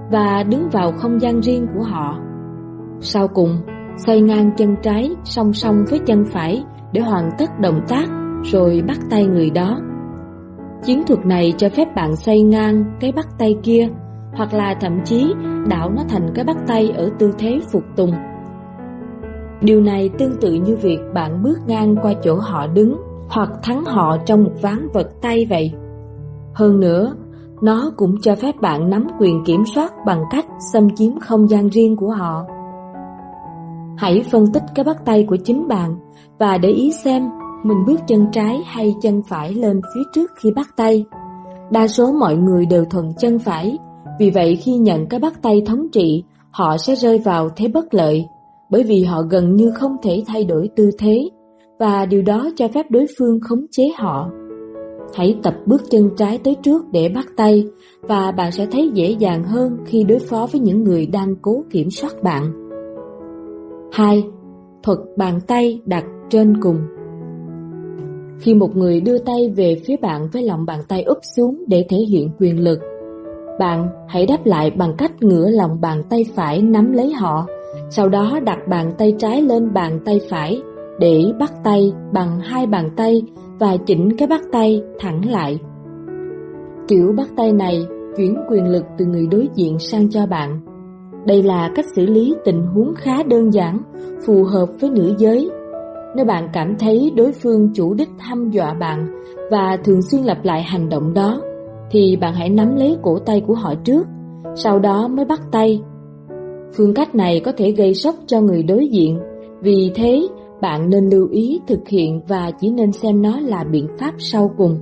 và đứng vào không gian riêng của họ. Sau cùng, xoay ngang chân trái song song với chân phải để hoàn tất động tác, rồi bắt tay người đó. Chiến thuật này cho phép bạn xoay ngang cái bắt tay kia, hoặc là thậm chí đảo nó thành cái bắt tay ở tư thế phục tùng. Điều này tương tự như việc bạn bước ngang qua chỗ họ đứng, hoặc thắng họ trong một ván vật tay vậy. Hơn nữa, nó cũng cho phép bạn nắm quyền kiểm soát bằng cách xâm chiếm không gian riêng của họ. Hãy phân tích cái bắt tay của chính bạn và để ý xem mình bước chân trái hay chân phải lên phía trước khi bắt tay. Đa số mọi người đều thuận chân phải, vì vậy khi nhận cái bắt tay thống trị, họ sẽ rơi vào thế bất lợi, bởi vì họ gần như không thể thay đổi tư thế, và điều đó cho phép đối phương khống chế họ. Hãy tập bước chân trái tới trước để bắt tay, và bạn sẽ thấy dễ dàng hơn khi đối phó với những người đang cố kiểm soát bạn. hai. Thuật bàn tay đặt trên cùng. Khi một người đưa tay về phía bạn với lòng bàn tay úp xuống để thể hiện quyền lực, bạn hãy đáp lại bằng cách ngửa lòng bàn tay phải nắm lấy họ, sau đó đặt bàn tay trái lên bàn tay phải để bắt tay bằng hai bàn tay và chỉnh cái bắt tay thẳng lại. Kiểu bắt tay này chuyển quyền lực từ người đối diện sang cho bạn. Đây là cách xử lý tình huống khá đơn giản, phù hợp với nữ giới. Nếu bạn cảm thấy đối phương chủ đích hăm dọa bạn và thường xuyên lặp lại hành động đó, thì bạn hãy nắm lấy cổ tay của họ trước, sau đó mới bắt tay. Phương cách này có thể gây sốc cho người đối diện, vì thế bạn nên lưu ý thực hiện và chỉ nên xem nó là biện pháp sau cùng.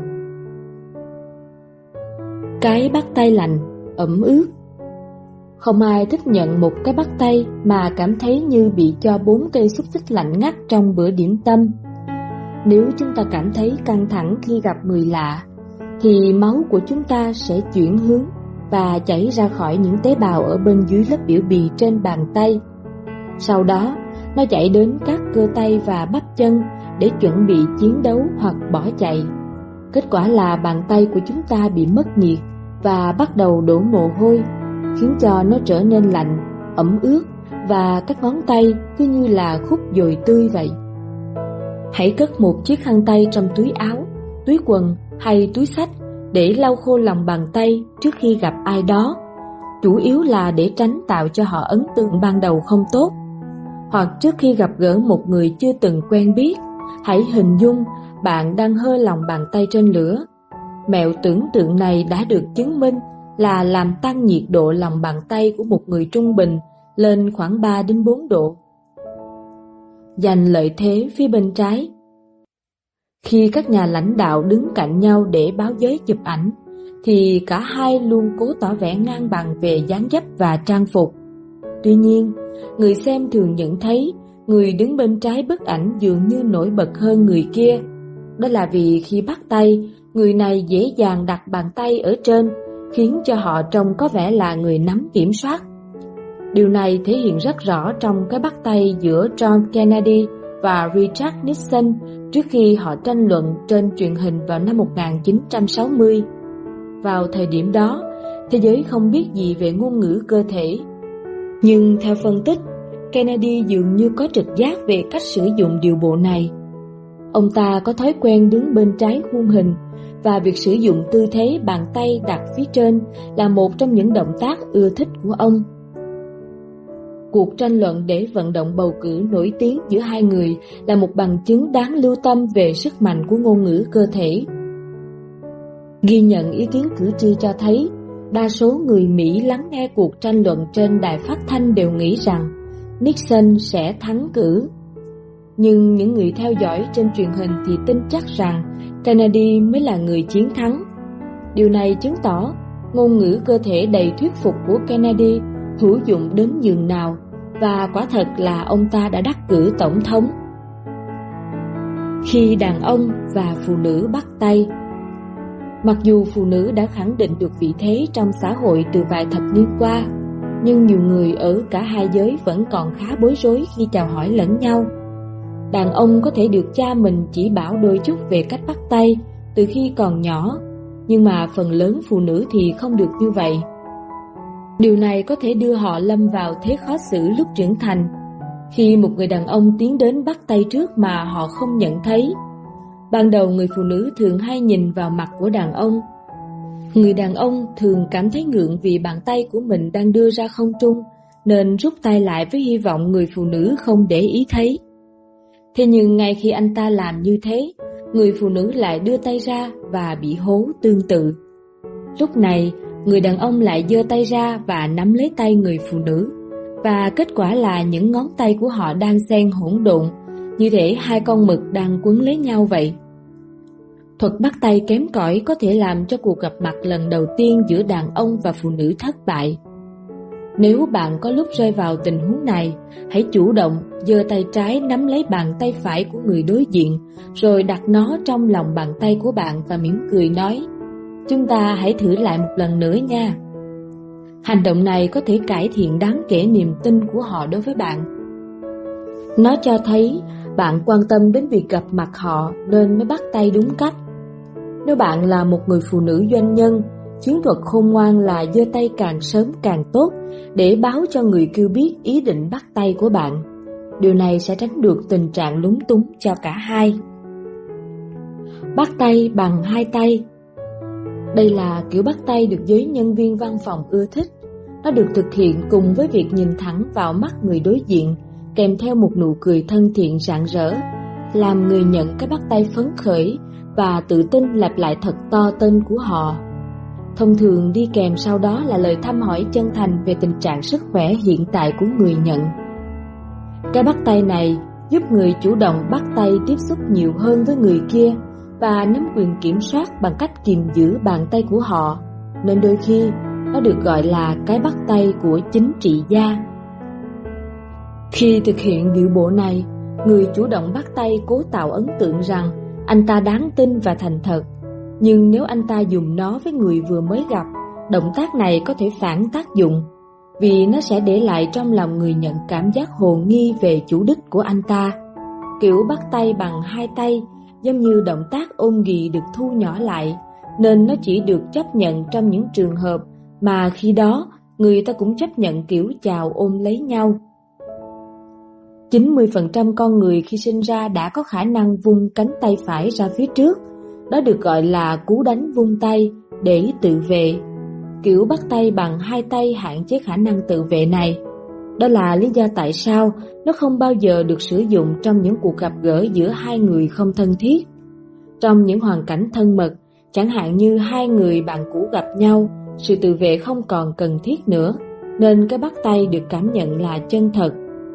Cái bắt tay lạnh, ẩm ướt. Không ai thích nhận một cái bắt tay mà cảm thấy như bị cho bốn cây xúc xích lạnh ngắt trong bữa điểm tâm. Nếu chúng ta cảm thấy căng thẳng khi gặp người lạ, thì máu của chúng ta sẽ chuyển hướng và chảy ra khỏi những tế bào ở bên dưới lớp biểu bì trên bàn tay. Sau đó, nó chảy đến các cơ tay và bắp chân để chuẩn bị chiến đấu hoặc bỏ chạy. Kết quả là bàn tay của chúng ta bị mất nhiệt và bắt đầu đổ mồ hôi, khiến cho nó trở nên lạnh, ẩm ướt và các ngón tay cứ như là khúc dồi tươi vậy. Hãy cất một chiếc khăn tay trong túi áo, túi quần hay túi xách để lau khô lòng bàn tay trước khi gặp ai đó, chủ yếu là để tránh tạo cho họ ấn tượng ban đầu không tốt. Hoặc trước khi gặp gỡ một người chưa từng quen biết, hãy hình dung bạn đang hơ lòng bàn tay trên lửa. Mẹo tưởng tượng này đã được chứng minh là làm tăng nhiệt độ lòng bàn tay của một người trung bình lên khoảng ba đến bốn độ. Giành lợi thế phía bên trái. Khi các nhà lãnh đạo đứng cạnh nhau để báo giới chụp ảnh, thì cả hai luôn cố tỏ vẻ ngang bằng về dáng dấp và trang phục. Tuy nhiên, người xem thường nhận thấy người đứng bên trái bức ảnh dường như nổi bật hơn người kia. Đó là vì khi bắt tay, người này dễ dàng đặt bàn tay ở trên, khiến cho họ trông có vẻ là người nắm kiểm soát. Điều này thể hiện rất rõ trong cái bắt tay giữa John Kennedy và Richard Nixon trước khi họ tranh luận trên truyền hình vào năm một nghìn chín trăm sáu mươi. Vào thời điểm đó, thế giới không biết gì về ngôn ngữ cơ thể. Nhưng theo phân tích, Kennedy dường như có trực giác về cách sử dụng điệu bộ này. Ông ta có thói quen đứng bên trái khuôn hình, và việc sử dụng tư thế bàn tay đặt phía trên là một trong những động tác ưa thích của ông. Cuộc tranh luận để vận động bầu cử nổi tiếng giữa hai người là một bằng chứng đáng lưu tâm về sức mạnh của ngôn ngữ cơ thể. Ghi nhận ý kiến cử tri cho thấy, đa số người Mỹ lắng nghe cuộc tranh luận trên đài phát thanh đều nghĩ rằng Nixon sẽ thắng cử. Nhưng những người theo dõi trên truyền hình thì tin chắc rằng Kennedy mới là người chiến thắng. Điều này chứng tỏ ngôn ngữ cơ thể đầy thuyết phục của Kennedy hữu dụng đến nhường nào, và quả thật là ông ta đã đắc cử tổng thống. Khi đàn ông và phụ nữ bắt tay. Mặc dù phụ nữ đã khẳng định được vị thế trong xã hội từ vài thập niên qua, nhưng nhiều người ở cả hai giới vẫn còn khá bối rối khi chào hỏi lẫn nhau. Đàn ông có thể được cha mình chỉ bảo đôi chút về cách bắt tay từ khi còn nhỏ, nhưng mà phần lớn phụ nữ thì không được như vậy. Điều này có thể đưa họ lâm vào thế khó xử lúc trưởng thành, khi một người đàn ông tiến đến bắt tay trước mà họ không nhận thấy. Ban đầu người phụ nữ thường hay nhìn vào mặt của đàn ông. Người đàn ông thường cảm thấy ngượng vì bàn tay của mình đang đưa ra không trung, nên rút tay lại với hy vọng người phụ nữ không để ý thấy. Thế nhưng ngay khi anh ta làm như thế, người phụ nữ lại đưa tay ra và bị hố tương tự. Lúc này, người đàn ông lại giơ tay ra và nắm lấy tay người phụ nữ, và kết quả là những ngón tay của họ đang xen hỗn độn, như thể hai con mực đang quấn lấy nhau vậy. Thuật bắt tay kém cỏi có thể làm cho cuộc gặp mặt lần đầu tiên giữa đàn ông và phụ nữ thất bại. Nếu bạn có lúc rơi vào tình huống này, hãy chủ động giơ tay trái nắm lấy bàn tay phải của người đối diện, rồi đặt nó trong lòng bàn tay của bạn và mỉm cười nói: "Chúng ta hãy thử lại một lần nữa nha." Hành động này có thể cải thiện đáng kể niềm tin của họ đối với bạn. Nó cho thấy bạn quan tâm đến việc gặp mặt họ nên mới bắt tay đúng cách. Nếu bạn là một người phụ nữ doanh nhân, chiến thuật khôn ngoan là giơ tay càng sớm càng tốt để báo cho người kêu biết ý định bắt tay của bạn. Điều này sẽ tránh được tình trạng lúng túng cho cả hai. Bắt tay bằng hai tay. Đây là kiểu bắt tay được giới nhân viên văn phòng ưa thích. Nó được thực hiện cùng với việc nhìn thẳng vào mắt người đối diện, kèm theo một nụ cười thân thiện rạng rỡ, làm người nhận cái bắt tay phấn khởi và tự tin lặp lại thật to tên của họ. Thông thường đi kèm sau đó là lời thăm hỏi chân thành về tình trạng sức khỏe hiện tại của người nhận. Cái bắt tay này giúp người chủ động bắt tay tiếp xúc nhiều hơn với người kia và nắm quyền kiểm soát bằng cách kìm giữ bàn tay của họ, nên đôi khi nó được gọi là cái bắt tay của chính trị gia. Khi thực hiện điệu bộ này, người chủ động bắt tay cố tạo ấn tượng rằng anh ta đáng tin và thành thật. Nhưng nếu anh ta dùng nó với người vừa mới gặp, động tác này có thể phản tác dụng, vì nó sẽ để lại trong lòng người nhận cảm giác hồ nghi về chủ đích của anh ta. Kiểu bắt tay bằng hai tay giống như động tác ôm ghì được thu nhỏ lại, nên nó chỉ được chấp nhận trong những trường hợp mà khi đó người ta cũng chấp nhận kiểu chào ôm lấy nhau. chín mươi phần trăm con người khi sinh ra đã có khả năng vung cánh tay phải ra phía trước. Đó được gọi là cú đánh vung tay để tự vệ. Kiểu bắt tay bằng hai tay hạn chế khả năng tự vệ này. Đó là lý do tại sao nó không bao giờ được sử dụng trong những cuộc gặp gỡ giữa hai người không thân thiết. Trong những hoàn cảnh thân mật, chẳng hạn như hai người bạn cũ gặp nhau, sự tự vệ không còn cần thiết nữa, nên cái bắt tay được cảm nhận là chân thật.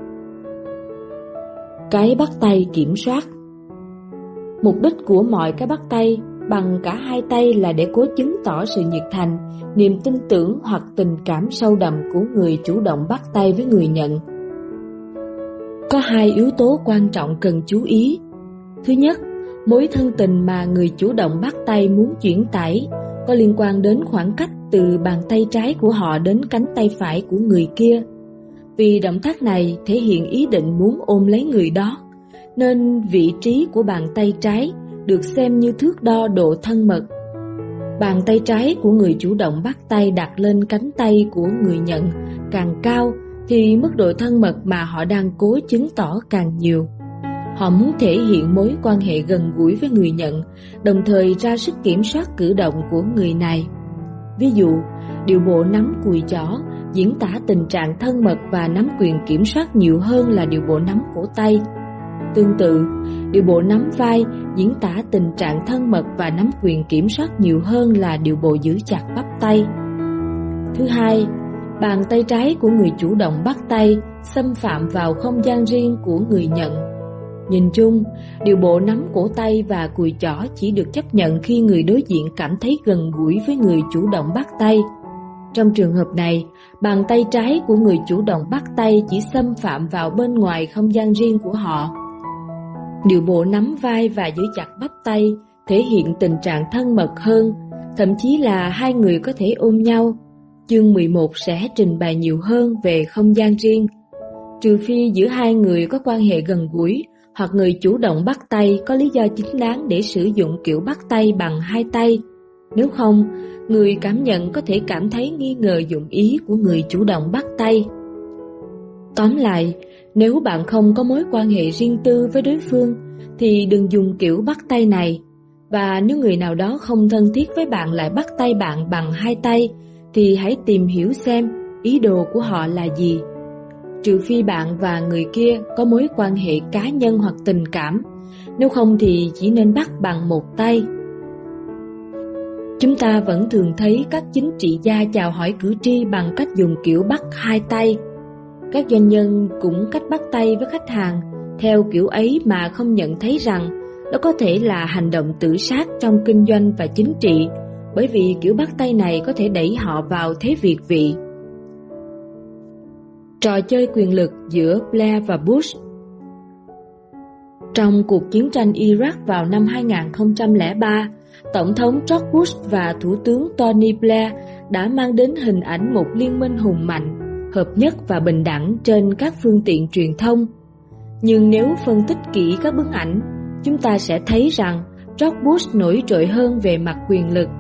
Cái bắt tay kiểm soát. Mục đích của mọi cái bắt tay bằng cả hai tay là để cố chứng tỏ sự nhiệt thành, niềm tin tưởng hoặc tình cảm sâu đậm của người chủ động bắt tay với người nhận. Có hai yếu tố quan trọng cần chú ý. Thứ nhất, mối thân tình mà người chủ động bắt tay muốn chuyển tải có liên quan đến khoảng cách từ bàn tay trái của họ đến cánh tay phải của người kia. Vì động tác này thể hiện ý định muốn ôm lấy người đó, nên vị trí của bàn tay trái được xem như thước đo độ thân mật. Bàn tay trái của người chủ động bắt tay đặt lên cánh tay của người nhận càng cao thì mức độ thân mật mà họ đang cố chứng tỏ càng nhiều. Họ muốn thể hiện mối quan hệ gần gũi với người nhận, đồng thời ra sức kiểm soát cử động của người này. Ví dụ, điệu bộ nắm cùi chỏ diễn tả tình trạng thân mật và nắm quyền kiểm soát nhiều hơn là điệu bộ nắm cổ tay. Tương tự, điệu bộ nắm vai diễn tả tình trạng thân mật và nắm quyền kiểm soát nhiều hơn là điệu bộ giữ chặt bắp tay. Thứ hai, bàn tay trái của người chủ động bắt tay xâm phạm vào không gian riêng của người nhận. Nhìn chung, điệu bộ nắm cổ tay và cùi chỏ chỉ được chấp nhận khi người đối diện cảm thấy gần gũi với người chủ động bắt tay. Trong trường hợp này, bàn tay trái của người chủ động bắt tay chỉ xâm phạm vào bên ngoài không gian riêng của họ. Điệu bộ nắm vai và giữ chặt bắp tay thể hiện tình trạng thân mật hơn, thậm chí là hai người có thể ôm nhau. Chương mười một sẽ trình bày nhiều hơn về không gian riêng. Trừ phi giữa hai người có quan hệ gần gũi, hoặc người chủ động bắt tay có lý do chính đáng để sử dụng kiểu bắt tay bằng hai tay. Nếu không, người cảm nhận có thể cảm thấy nghi ngờ dụng ý của người chủ động bắt tay. Tóm lại, nếu bạn không có mối quan hệ riêng tư với đối phương thì đừng dùng kiểu bắt tay này. Và nếu người nào đó không thân thiết với bạn lại bắt tay bạn bằng hai tay thì hãy tìm hiểu xem ý đồ của họ là gì. Trừ phi bạn và người kia có mối quan hệ cá nhân hoặc tình cảm, nếu không thì chỉ nên bắt bằng một tay. Chúng ta vẫn thường thấy các chính trị gia chào hỏi cử tri bằng cách dùng kiểu bắt hai tay. Các doanh nhân cũng cách bắt tay với khách hàng theo kiểu ấy mà không nhận thấy rằng đó có thể là hành động tự sát trong kinh doanh và chính trị, bởi vì kiểu bắt tay này có thể đẩy họ vào thế việt vị. Trò chơi quyền lực giữa Blair và Bush. Trong cuộc chiến tranh Iraq vào năm hai nghìn không trăm lẻ ba, Tổng thống George Bush và Thủ tướng Tony Blair đã mang đến hình ảnh một liên minh hùng mạnh, hợp nhất và bình đẳng trên các phương tiện truyền thông. Nhưng nếu phân tích kỹ các bức ảnh, chúng ta sẽ thấy rằng George Bush nổi trội hơn về mặt quyền lực.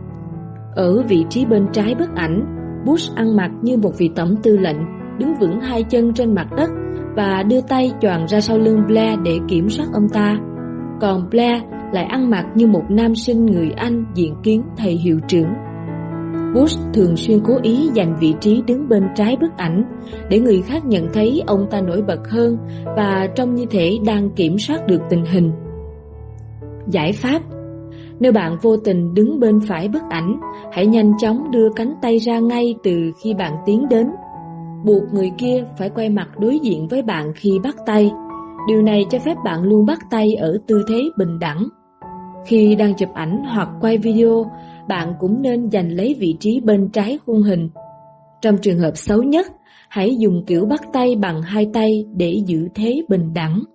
Ở vị trí bên trái bức ảnh, Bush ăn mặc như một vị tổng tư lệnh, đứng vững hai chân trên mặt đất và đưa tay choàng ra sau lưng Blair để kiểm soát ông ta. Còn Blair lại ăn mặc như một nam sinh người Anh diện kiến thầy hiệu trưởng. Bush thường xuyên cố ý giành vị trí đứng bên trái bức ảnh để người khác nhận thấy ông ta nổi bật hơn và trông như thể đang kiểm soát được tình hình. Giải pháp: nếu bạn vô tình đứng bên phải bức ảnh, hãy nhanh chóng đưa cánh tay ra ngay từ khi bạn tiến đến. Buộc người kia phải quay mặt đối diện với bạn khi bắt tay. Điều này cho phép bạn luôn bắt tay ở tư thế bình đẳng. Khi đang chụp ảnh hoặc quay video, bạn cũng nên giành lấy vị trí bên trái khung hình. Trong trường hợp xấu nhất, hãy dùng kiểu bắt tay bằng hai tay để giữ thế bình đẳng.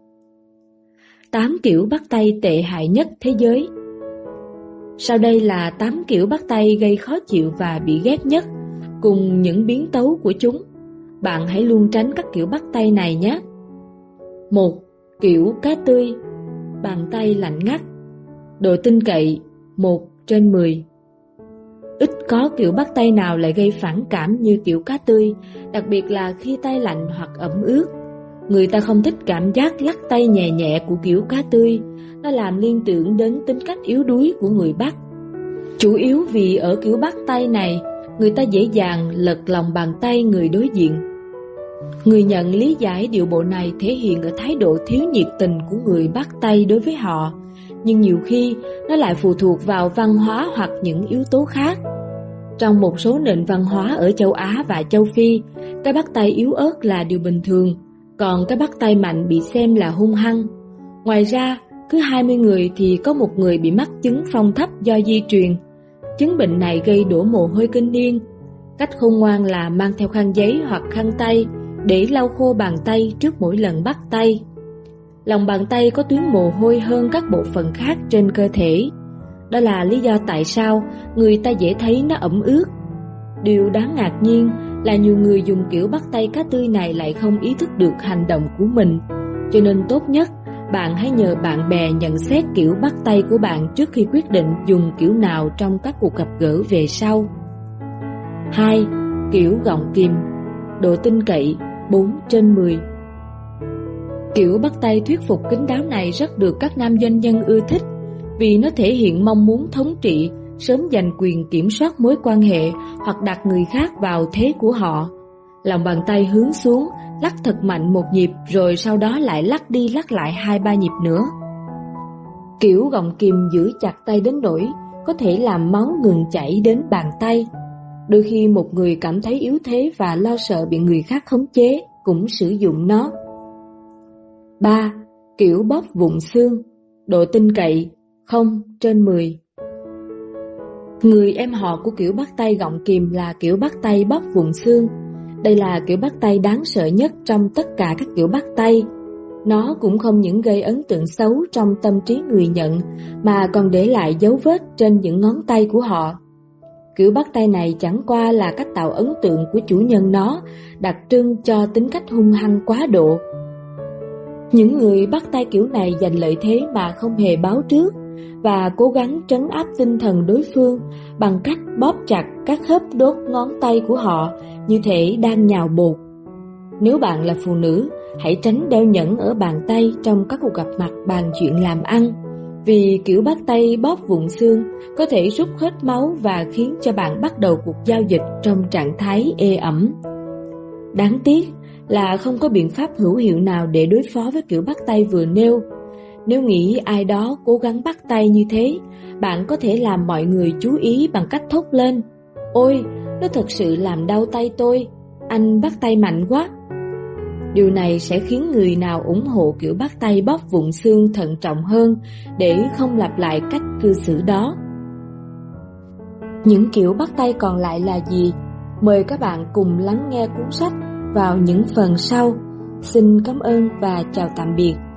tám kiểu bắt tay tệ hại nhất thế giới. Sau đây là tám kiểu bắt tay gây khó chịu và bị ghét nhất, cùng những biến tấu của chúng. Bạn hãy luôn tránh các kiểu bắt tay này nhé. một. Kiểu cá tươi. Bàn tay lạnh ngắt. Độ tin cậy một trên mười. Ít có kiểu bắt tay nào lại gây phản cảm như kiểu cá tươi, đặc biệt là khi tay lạnh hoặc ẩm ướt. Người ta không thích cảm giác lắc tay nhẹ nhẹ của kiểu cá tươi, nó làm liên tưởng đến tính cách yếu đuối của người bắt. Chủ yếu vì ở kiểu bắt tay này, người ta dễ dàng lật lòng bàn tay người đối diện. Người nhận lý giải điệu bộ này thể hiện ở thái độ thiếu nhiệt tình của người bắt tay đối với họ, nhưng nhiều khi nó lại phụ thuộc vào văn hóa hoặc những yếu tố khác. Trong một số nền văn hóa ở châu Á và châu Phi, cái bắt tay yếu ớt là điều bình thường, còn cái bắt tay mạnh bị xem là hung hăng. Ngoài ra, cứ hai mươi người thì có một người bị mắc chứng phong thấp do di truyền. Chứng bệnh này gây đổ mồ hôi kinh niên. Cách khôn ngoan là mang theo khăn giấy hoặc khăn tay để lau khô bàn tay trước mỗi lần bắt tay. Lòng bàn tay có tuyến mồ hôi hơn các bộ phận khác trên cơ thể. Đó là lý do tại sao người ta dễ thấy nó ẩm ướt. Điều đáng ngạc nhiên là nhiều người dùng kiểu bắt tay cá tươi này lại không ý thức được hành động của mình. Cho nên tốt nhất, bạn hãy nhờ bạn bè nhận xét kiểu bắt tay của bạn trước khi quyết định dùng kiểu nào trong các cuộc gặp gỡ về sau. hai. Kiểu gọng kìm. Độ tin cậy bốn trên mười. Kiểu bắt tay thuyết phục kín đáo này rất được các nam doanh nhân ưa thích vì nó thể hiện mong muốn thống trị, sớm giành quyền kiểm soát mối quan hệ hoặc đặt người khác vào thế của họ. Lòng bàn tay hướng xuống, lắc thật mạnh một nhịp rồi sau đó lại lắc đi lắc lại hai ba nhịp nữa. Kiểu gọng kìm giữ chặt tay đến nỗi có thể làm máu ngừng chảy đến bàn tay. Đôi khi một người cảm thấy yếu thế và lo sợ bị người khác khống chế cũng sử dụng nó. ba. Kiểu bóp vụn xương. Độ tin cậy không trên mười. Người em họ của kiểu bắt tay gọng kìm là kiểu bắt tay bóp vụn xương. Đây là kiểu bắt tay đáng sợ nhất trong tất cả các kiểu bắt tay. Nó cũng không những gây ấn tượng xấu trong tâm trí người nhận mà còn để lại dấu vết trên những ngón tay của họ. Kiểu bắt tay này chẳng qua là cách tạo ấn tượng của chủ nhân nó, đặc trưng cho tính cách hung hăng quá độ. Những người bắt tay kiểu này giành lợi thế mà không hề báo trước, và cố gắng trấn áp tinh thần đối phương bằng cách bóp chặt các khớp đốt ngón tay của họ như thể đang nhào bột. Nếu bạn là phụ nữ, hãy tránh đeo nhẫn ở bàn tay trong các cuộc gặp mặt bàn chuyện làm ăn, vì kiểu bắt tay bóp vụn xương có thể rút hết máu và khiến cho bạn bắt đầu cuộc giao dịch trong trạng thái ê ẩm. Đáng tiếc là không có biện pháp hữu hiệu nào để đối phó với kiểu bắt tay vừa nêu. Nếu nghĩ ai đó cố gắng bắt tay như thế, bạn có thể làm mọi người chú ý bằng cách thốt lên: "Ôi, nó thật sự làm đau tay tôi, anh bắt tay mạnh quá." Điều này sẽ khiến người nào ủng hộ kiểu bắt tay bóp vụn xương thận trọng hơn để không lặp lại cách cư xử đó. Những kiểu bắt tay còn lại là gì? Mời các bạn cùng lắng nghe cuốn sách vào những phần sau. Xin cảm ơn và chào tạm biệt.